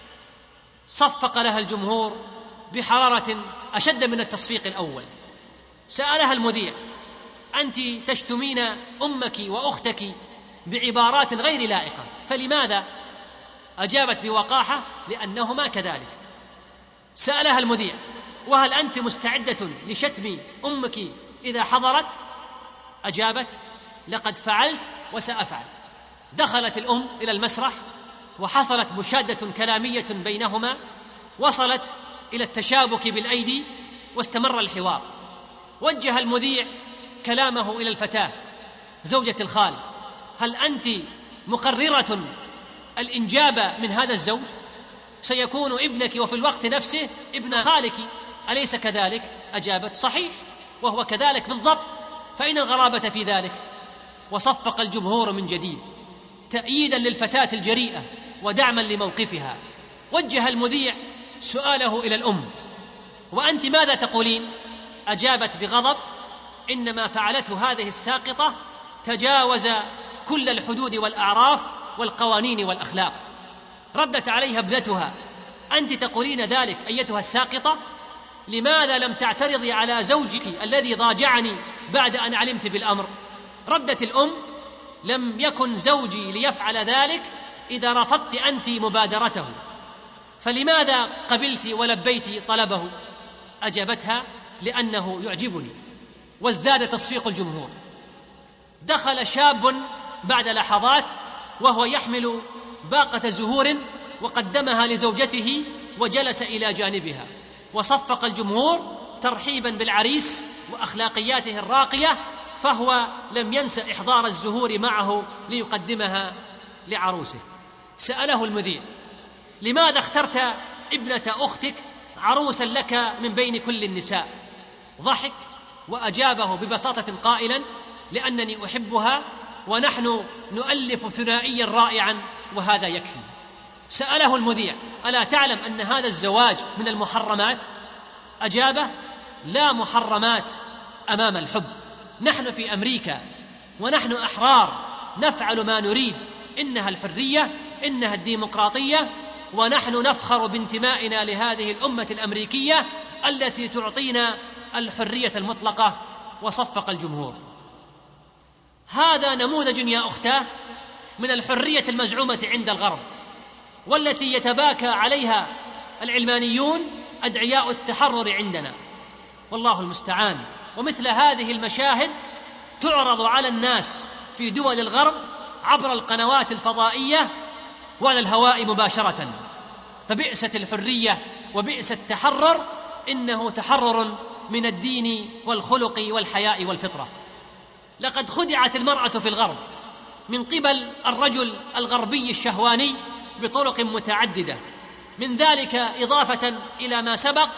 صفق لها الجمهور بحرارة أشد من التصفيق الأول. سألها المذيع: أنت تشتمين أمك وأختك بعبارات غير لائقة، فلماذا؟ أجابت بوقاحة: لأنهما كذلك. سألها المذيع: وهل أنت مستعدة لشتم أمك إذا حضرت؟ أجابت: لقد فعلت وسأفعل. دخلت الأم إلى المسرح وحصلت مشادة كلامية بينهما، وصلت إلى التشابك بالأيدي واستمر الحوار. وجه المذيع كلامه إلى الفتاة زوجة الخال: هل أنت مقررة الإنجاب من هذا الزوج؟ سيكون ابنك وفي الوقت نفسه ابن خالك، أليس كذلك؟ أجابت: صحيح، وهو كذلك بالضبط، فأين الغرابة في ذلك؟ وصفق الجمهور من جديد تأييدا للفتاة الجريئة ودعما لموقفها. وجه المذيع سؤاله إلى الأم: وأنت ماذا تقولين؟ أجابت بغضب: إن ما فعلته هذه الساقطة تجاوز كل الحدود والأعراف والقوانين والأخلاق. ردت عليها ابنتها: أنت تقولين ذلك أيتها الساقطة؟ لماذا لم تعترضي على زوجك الذي ضاجعني بعد أن علمت بالأمر؟ ردت الأم لم يكن زوجي ليفعل ذلك إذا رفضت أنت مبادرته، فلماذا قبلت ولبيت طلبه؟ أجابتها: لأنه يعجبني. وازداد تصفيق الجمهور. دخل شاب بعد لحظات وهو يحمل باقة زهور وقدمها لزوجته وجلس إلى جانبها، وصفق الجمهور ترحيبا بالعريس وأخلاقياته الراقية، فهو لم ينس إحضار الزهور معه ليقدمها لعروسه. سأله المذيع: لماذا اخترت ابنة أختك عروسا لك من بين كل النساء؟ ضحك وأجابه ببساطة قائلا: لأنني أحبها ونحن نؤلف ثنائيا رائعا وهذا يكفي. سأله المذيع: ألا تعلم أن هذا الزواج من المحرمات؟ أجابه: لا محرمات أمام الحب، نحن في أمريكا ونحن أحرار نفعل ما نريد، إنها الحرية، إنها الديمقراطية، ونحن نفخر بانتمائنا لهذه الأمة الأمريكية التي تعطينا الحرية المطلقة. وصفق الجمهور. هذا نموذج يا أختاه من الحرية المزعومة عند الغرب، والتي يتباكى عليها العلمانيون أدعياء التحرر عندنا، والله المستعان. ومثل هذه المشاهد تعرض على الناس في دول الغرب عبر القنوات الفضائية وعلى الهواء مباشرة، فبئست الحرية وبئس التحرر، إنه تحرر من الدين والخلق والحياء والفطرة. لقد خدعت المرأة في الغرب من قبل الرجل الغربي الشهواني بطرق متعددة، من ذلك إضافة إلى ما سبق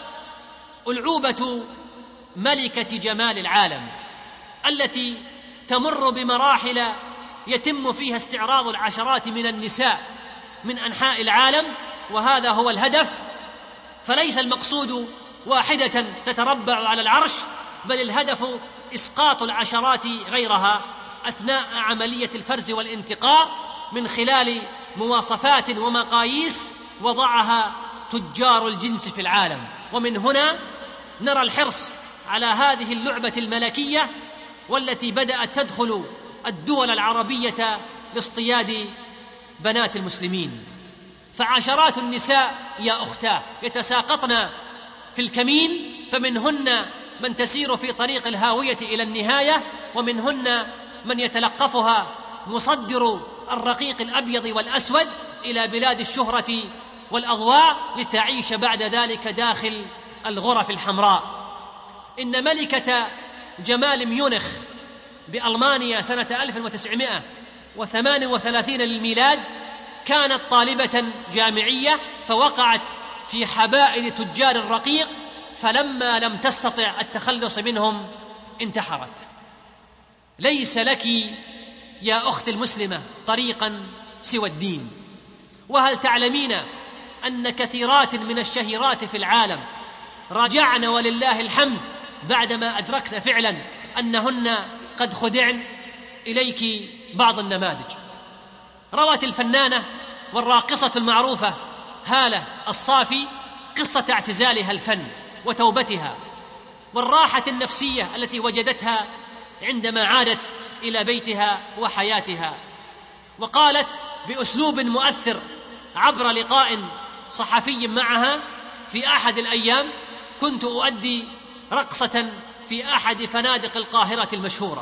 ألعوبة ملكة جمال العالم التي تمر بمراحل يتم فيها استعراض العشرات من النساء من أنحاء العالم، وهذا هو الهدف. فليس المقصود واحدة تتربع على العرش، بل الهدف إسقاط العشرات غيرها أثناء عملية الفرز والانتقاء من خلال مواصفات ومقاييس وضعها تجار الجنس في العالم. ومن هنا نرى الحرص على هذه اللعبة الملكية والتي بدأت تدخل الدول العربية لاصطياد بنات المسلمين. فعشرات النساء يا أختاه يتساقطن في الكمين، فمنهن من تسير في طريق الهاوية إلى النهاية، ومنهن من يتلقفها مصدر الرقيق الأبيض والأسود إلى بلاد الشهرة والأضواء لتعيش بعد ذلك داخل الغرف الحمراء. إن ملكة جمال ميونخ بألمانيا سنة ألف وتسعمائة وثمانية وثلاثين للميلاد كانت طالبة جامعية، فوقعت في حبائل تجار الرقيق، فلما لم تستطع التخلص منهم انتحرت. ليس لك يا أخت المسلمة طريقا سوى الدين. وهل تعلمين أن كثيرات من الشهيرات في العالم رجعن ولله الحمد بعدما أدركن فعلا أنهن قد خدعن؟ إليك بعض النماذج. روت الفنانة والراقصة المعروفة هالة الصافي قصة اعتزالها الفن وتوبتها والراحة النفسية التي وجدتها عندما عادت إلى بيتها وحياتها، وقالت بأسلوب مؤثر عبر لقاء صحفي معها: في أحد الأيام كنت أؤدي رقصة في أحد فنادق القاهرة المشهورة،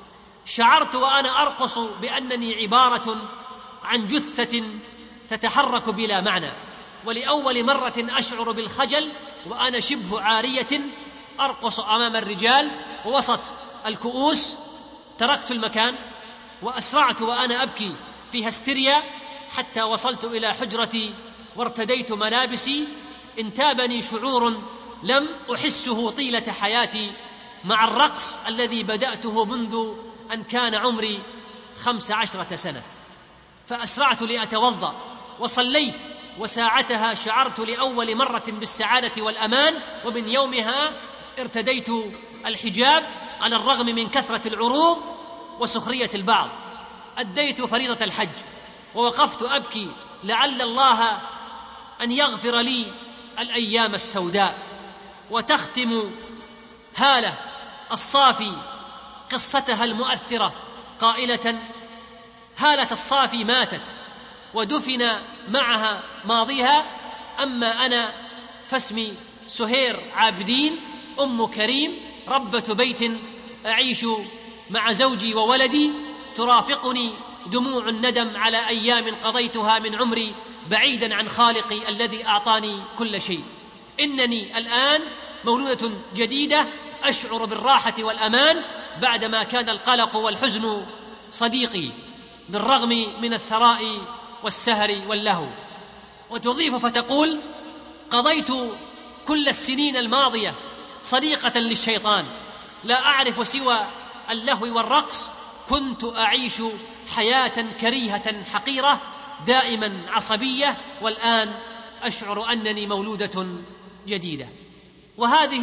شعرت وأنا أرقص بأنني عبارة عن جثة تتحرك بلا معنى، ولأول مرة أشعر بالخجل وأنا شبه عارية أرقص أمام الرجال ووسط الكؤوس. تركت المكان وأسرعت وأنا أبكي في هستيريا حتى وصلت إلى حجرتي وارتديت ملابسي. انتابني شعور لم أحسه طيلة حياتي مع الرقص الذي بدأته منذ أن كان عمري خمس عشرة سنة، فأسرعت لأتوضأ وصليت، وساعتها شعرت لأول مرة بالسعادة والأمان. ومن يومها ارتديت الحجاب على الرغم من كثرة العروض وسخرية البعض. أديت فريضة الحج ووقفت أبكي لعل الله أن يغفر لي الأيام السوداء. وتختم هالة الصافي قصتها المؤثرة قائلة: هالة الصافي ماتت ودفن معها ماضيها، أما أنا فاسمي سهير عابدين أم كريم ربة بيت، أعيش مع زوجي وولدي، ترافقني دموع الندم على أيام قضيتها من عمري بعيدا عن خالقي الذي أعطاني كل شيء. إنني الآن مولودة جديدة أشعر بالراحة والأمان بعدما كان القلق والحزن صديقي بالرغم من الثراء والسهر واللهو. وتضيف فتقول: قضيت كل السنين الماضية صديقة للشيطان، لا أعرف سوى اللهو والرقص، كنت أعيش حياة كريهة حقيرة دائما عصبية، والآن أشعر أنني مولودة جديدة. وهذه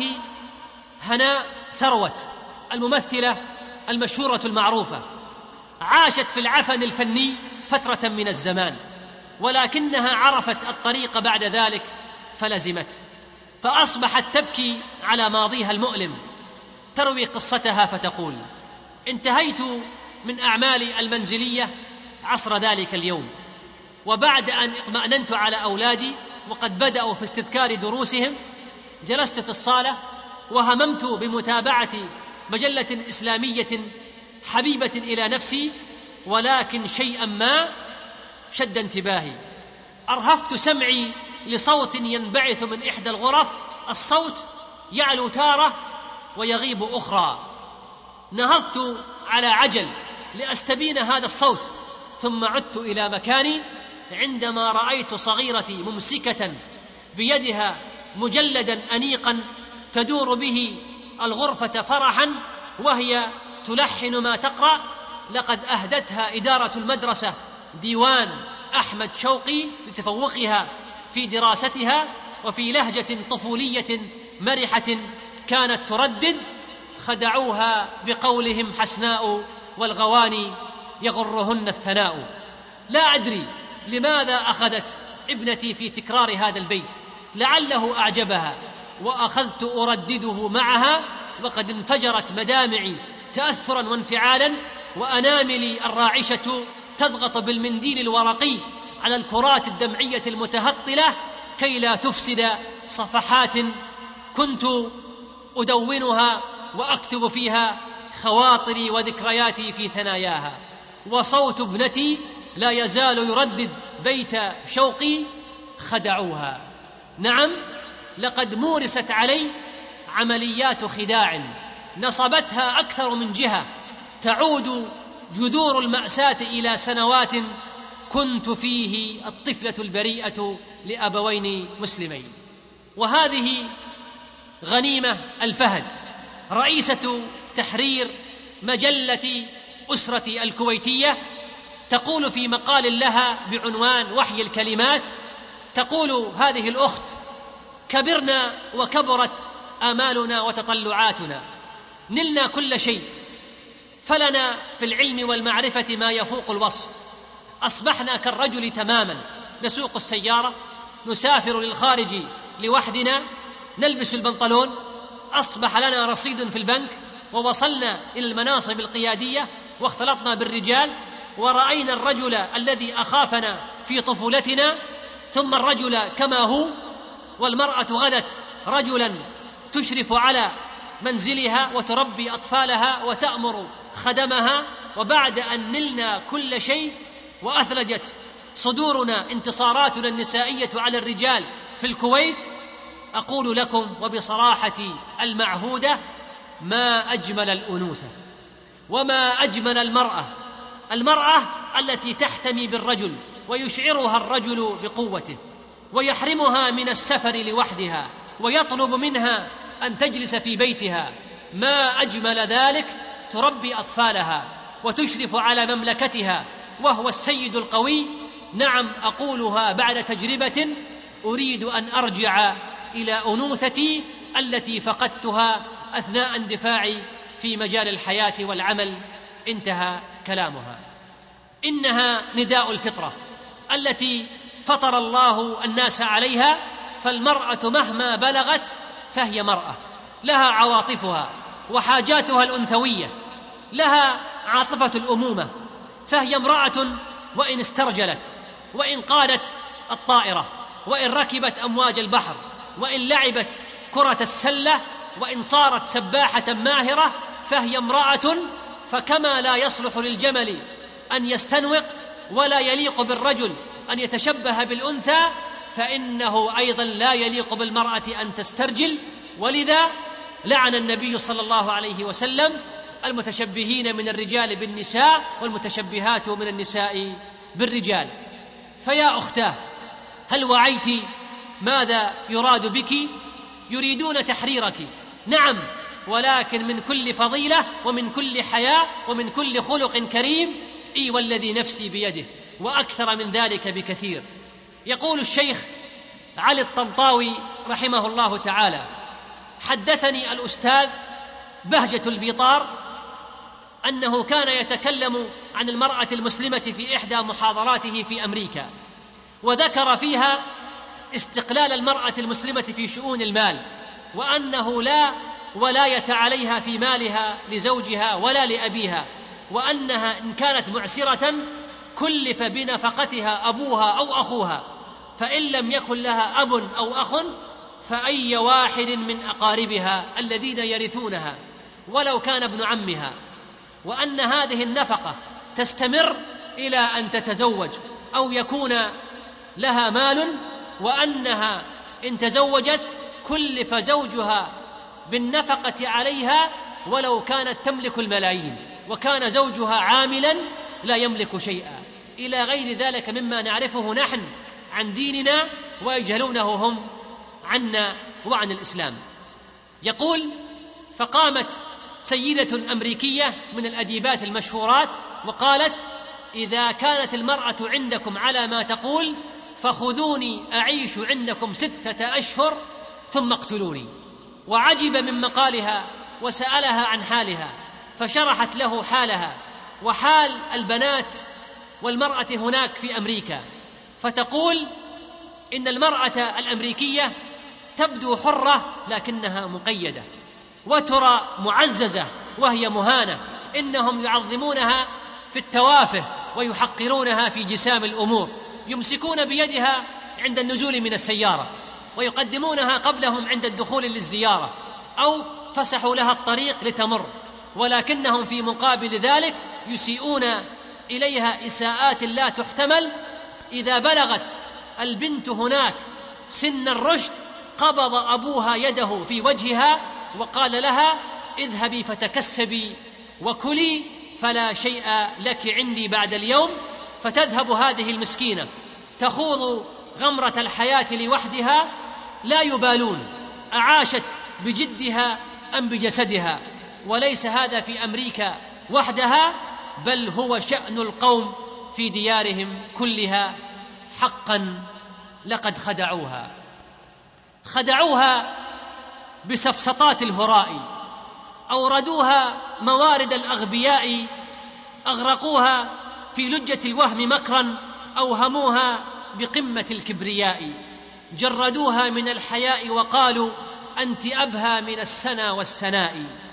هناء ثروت الممثلة المشهورة المعروفة، عاشت في العفن الفني فترة من الزمان، ولكنها عرفت الطريق بعد ذلك فلزمته، فأصبحت تبكي على ماضيها المؤلم. تروي قصتها فتقول: انتهيت من أعمالي المنزلية عصر ذلك اليوم، وبعد أن اطمأننت على أولادي وقد بدأوا في استذكار دروسهم، جلست في الصالة وهممت بمتابعة مجلة إسلامية حبيبة إلى نفسي، ولكن شيئا ما شد انتباهي. أرهفت سمعي لصوت ينبعث من إحدى الغرف، الصوت يعلو تارة ويغيب أخرى. نهضت على عجل لأستبين هذا الصوت، ثم عدت إلى مكاني عندما رأيت صغيرتي ممسكة بيدها مجلدا أنيقا تدور به الغرفة فرحا وهي تلحن ما تقرأ. لقد أهدتها إدارة المدرسة ديوان أحمد شوقي لتفوقها في دراستها، وفي لهجة طفولية مرحة كانت تردد: خدعوها بقولهم حسناء والغواني يغرهن الثناء. لا أدري لماذا أخذت ابنتي في تكرار هذا البيت، لعله أعجبها، وأخذت أردده معها، وقد انفجرت مدامعي تأثرا وانفعالا، وأناملي الراعشة تضغط بالمنديل الورقي على الكرات الدمعية المتهطلة كي لا تفسد صفحات كنت أدونها وأكتب فيها خواطري وذكرياتي في ثناياها. وصوت ابنتي لا يزال يردد بيت شوقي: خدعوها. نعم، لقد مورست علي عمليات خداع نصبتها أكثر من جهة، تعود جذور المأساة إلى سنوات كنت فيه الطفلة البريئة لأبوين مسلمين. وهذه غنيمة الفهد، رئيسة تحرير مجلة أسرة الكويتية، تقول في مقال لها بعنوان وحي الكلمات، تقول هذه الأخت: كبرنا وكبرت آمالنا وتطلعاتنا، نلنا كل شيء، فلنا في العلم والمعرفة ما يفوق الوصف، أصبحنا كالرجل تماما، نسوق السيارة، نسافر للخارج لوحدنا، نلبس البنطلون، أصبح لنا رصيد في البنك، ووصلنا إلى المناصب القيادية، واختلطنا بالرجال، ورأينا الرجل الذي أخافنا في طفولتنا، ثم الرجل كما هو، والمرأة غدت رجلا تشرف على منزلها وتربي أطفالها وتأمر خدمها. وبعد أن نلنا كل شيء وأثلجت صدورنا انتصاراتنا النسائية على الرجال في الكويت، أقول لكم وبصراحتي المعهودة: ما أجمل الأنوثة وما أجمل المرأة، المرأة التي تحتمي بالرجل ويشعرها الرجل بقوته، ويحرمها من السفر لوحدها، ويطلب منها أن تجلس في بيتها. ما أجمل ذلك، تربي أطفالها وتشرف على مملكتها وهو السيد القوي. نعم، أقولها بعد تجربة، أريد أن أرجع إلى أنوثتي التي فقدتها أثناء اندفاعي في مجال الحياة والعمل. انتهى كلامها. إنها نداء الفطرة التي فطر الله الناس عليها، فالمرأة مهما بلغت فهي مرأة، لها عواطفها وحاجاتها الأنثوية، لها عاطفة الأمومة، فهي امرأة وإن استرجلت، وإن قادت الطائرة، وإن ركبت أمواج البحر، وإن لعبت كرة السلة، وإن صارت سباحة ماهرة، فهي امرأة. فكما لا يصلح للجمل أن يستنوق ولا يليق بالرجل أن يتشبه بالأنثى، فإنه أيضا لا يليق بالمرأة أن تسترجل. ولذا لعن النبي صلى الله عليه وسلم المتشبهين من الرجال بالنساء والمتشبهات من النساء بالرجال. فيا أختاه، هل وعيت ماذا يراد بك؟ يريدون تحريرك، نعم، ولكن من كل فضيلة ومن كل حياء ومن كل خلق كريم، إي والذي نفسي بيده، وأكثر من ذلك بكثير. يقول الشيخ علي الطنطاوي رحمه الله تعالى: حدثني الأستاذ بهجة البيطار أنه كان يتكلم عن المرأة المسلمة في إحدى محاضراته في أمريكا، وذكر فيها استقلال المرأة المسلمة في شؤون المال، وأنه لا ولاية عليها في مالها لزوجها ولا لأبيها، وأنها إن كانت معسرة كلف بنفقتها أبوها أو أخوها، فإن لم يكن لها أب أو أخ فأي واحد من أقاربها الذين يرثونها ولو كان ابن عمها، وأن هذه النفقة تستمر إلى أن تتزوج أو يكون لها مال، وأنها إن تزوجت كلف زوجها بالنفقة عليها ولو كانت تملك الملايين، وكان زوجها عاملا لا يملك شيئا، إلى غير ذلك مما نعرفه نحن عن ديننا ويجهلونه هم عنا وعن الإسلام. يقول: فقامت سيدة أمريكية من الأديبات المشهورات وقالت: إذا كانت المرأة عندكم على ما تقول فخذوني أعيش عندكم ستة أشهر ثم اقتلوني. وعجب من مقالها وسألها عن حالها، فشرحت له حالها وحال البنات والمرأة هناك في أمريكا، فتقول إن المرأة الأمريكية تبدو حرة لكنها مقيدة، وترى معززة وهي مهانة، إنهم يعظمونها في التوافه ويحقرونها في جسام الأمور، يمسكون بيدها عند النزول من السيارة ويقدمونها قبلهم عند الدخول للزيارة، أو فسحوا لها الطريق لتمر، ولكنهم في مقابل ذلك يسيئون إليها إساءات لا تحتمل. إذا بلغت البنت هناك سن الرشد قبض أبوها يده في وجهها وقال لها: اذهبي فتكسبي وكلي فلا شيء لك عندي بعد اليوم. فتذهب هذه المسكينة تخوض غمرة الحياة لوحدها، لا يبالون أعاشت بجدها أم بجسدها. وليس هذا في أمريكا وحدها، بل هو شأن القوم في ديارهم كلها. حقا لقد خدعوها، خدعوها بسفسطات الهراء، أوردوها موارد الأغبياء، أغرقوها في لجة الوهم مكرا، أوهموها بقمة الكبرياء، جردوها من الحياء وقالوا: أنت أبهى من السنا والسناء.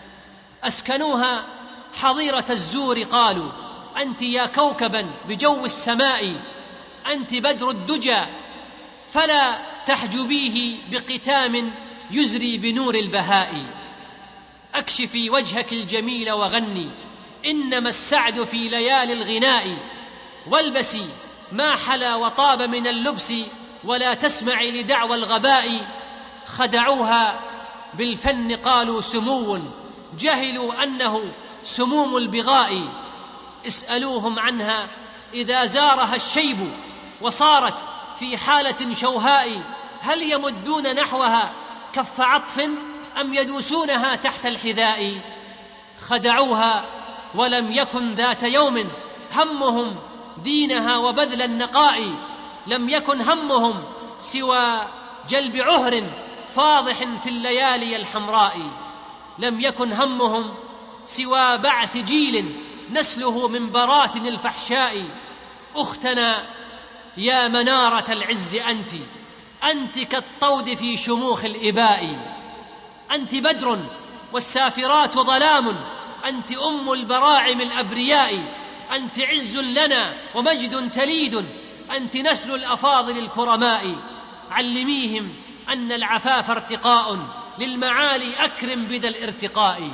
أسكنوها حظيرة الزور، قالوا: أنت يا كوكبا بجو السماء، أنت بدر الدجى فلا تحجبيه بقتام يزري بنور البهاء. أكشفي وجهك الجميل وغني، إنما السعد في ليالي الغناء. والبسي ما حلا وطاب من اللبس، ولا تسمعي لدعوى الغباء. خدعوها بالفن قالوا سمو، جهلوا أنه سموم البغاء. اسألوهم عنها إذا زارها الشيب وصارت في حالة شوهاء، هل يمدون نحوها كف عطف أم يدوسونها تحت الحذاء. خدعوها ولم يكن ذات يوم همهم دينها وبذل النقاء، لم يكن همهم سوى جلب عهر فاضح في الليالي الحمراء، لم يكن همهم سوى بعث جيل نسله من براثن الفحشاء. أختنا يا منارة العز أنت، أنت كالطود في شموخ الإباء، أنت بدر والسافرات ظلام، أنت أم البراعم الأبرياء، أنت عز لنا ومجد تليد، أنت نسل الأفاضل الكرماء. علميهم أن العفاف ارتقاء، للمعالي أكرم بذا الارتقاء.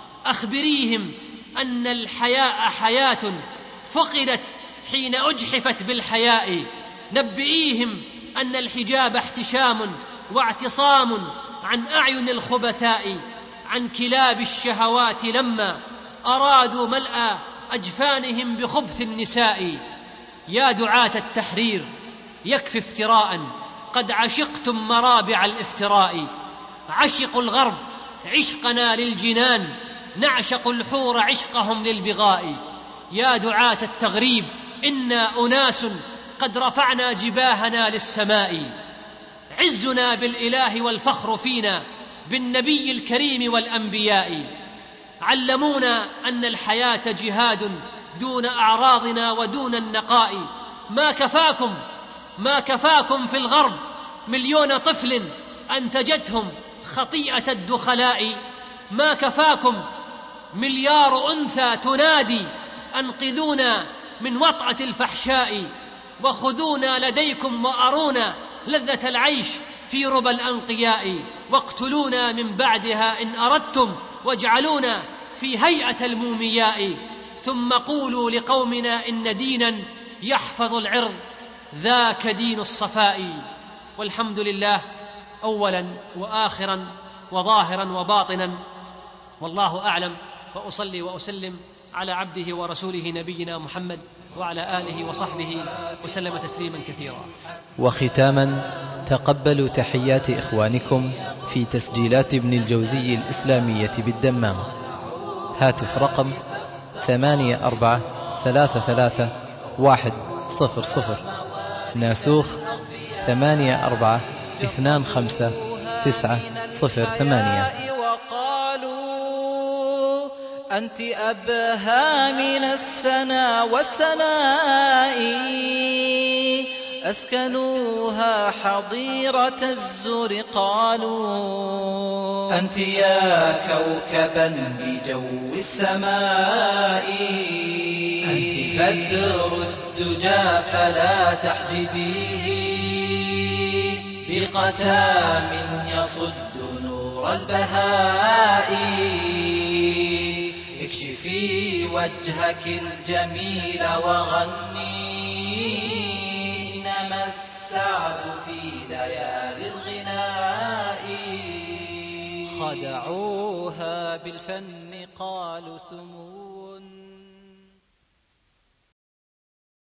أخبريهم أن الحياء حياة فقدت حين أجحفت بالحياء. نبئيهم أن الحجاب احتشام واعتصام عن أعين الخبثاء، عن كلاب الشهوات لما أرادوا ملأ أجفانهم بخبث النساء. يا دعاة التحرير يكفي افتراء، قد عشقتم مرابع الافتراء. عشقوا الغرب عشقنا للجنان، نعشق الحور عشقهم للبغاء. يا دعاة التغريب إنا أناس قد رفعنا جباهنا للسماء. عزنا بالإله والفخر فينا، بالنبي الكريم والأنبياء. علمونا أن الحياة جهاد دون أعراضنا ودون النقاء. ما كفاكم ما كفاكم في الغرب مليون طفل أنتجتهم خطيئة الدخلاء. ما كفاكم مليار أنثى تنادي أنقذونا من وطأة الفحشاء. وخذونا لديكم وأرونا لذة العيش في ربى الأنقياء. واقتلونا من بعدها إن أردتم، واجعلونا في هيئة المومياء. ثم قولوا لقومنا إن دينا يحفظ العرض ذاك دين الصفاء. والحمد لله أولا وآخرا وظاهرا وباطنا، والله أعلم. وأصلي وأسلم على عبده ورسوله نبينا محمد وعلى آله وصحبه وسلم تسليما كثيرا. وختاما، تقبلوا تحيات إخوانكم في تسجيلات ابن الجوزي الإسلامية بالدمام. هاتف رقم ثمانية أربعة ثلاثة ثلاثة واحد صفر صفر، ناسوخ ثمانية أربعة اثنان خمسة تسعة صفر ثمانية. أنت أبهى من السنا والسناء، أسكنوها حظيرة الزر قالوا. أنت يا كوكبا بجو السماء، أنت بدر الدجى فلا تحجبيه، بقتام يصد نور البهاء. اكشفي وجهك الجميل وغني، إنما السعد في ليالي الغناء. خدعوها بالفن قالوا سمو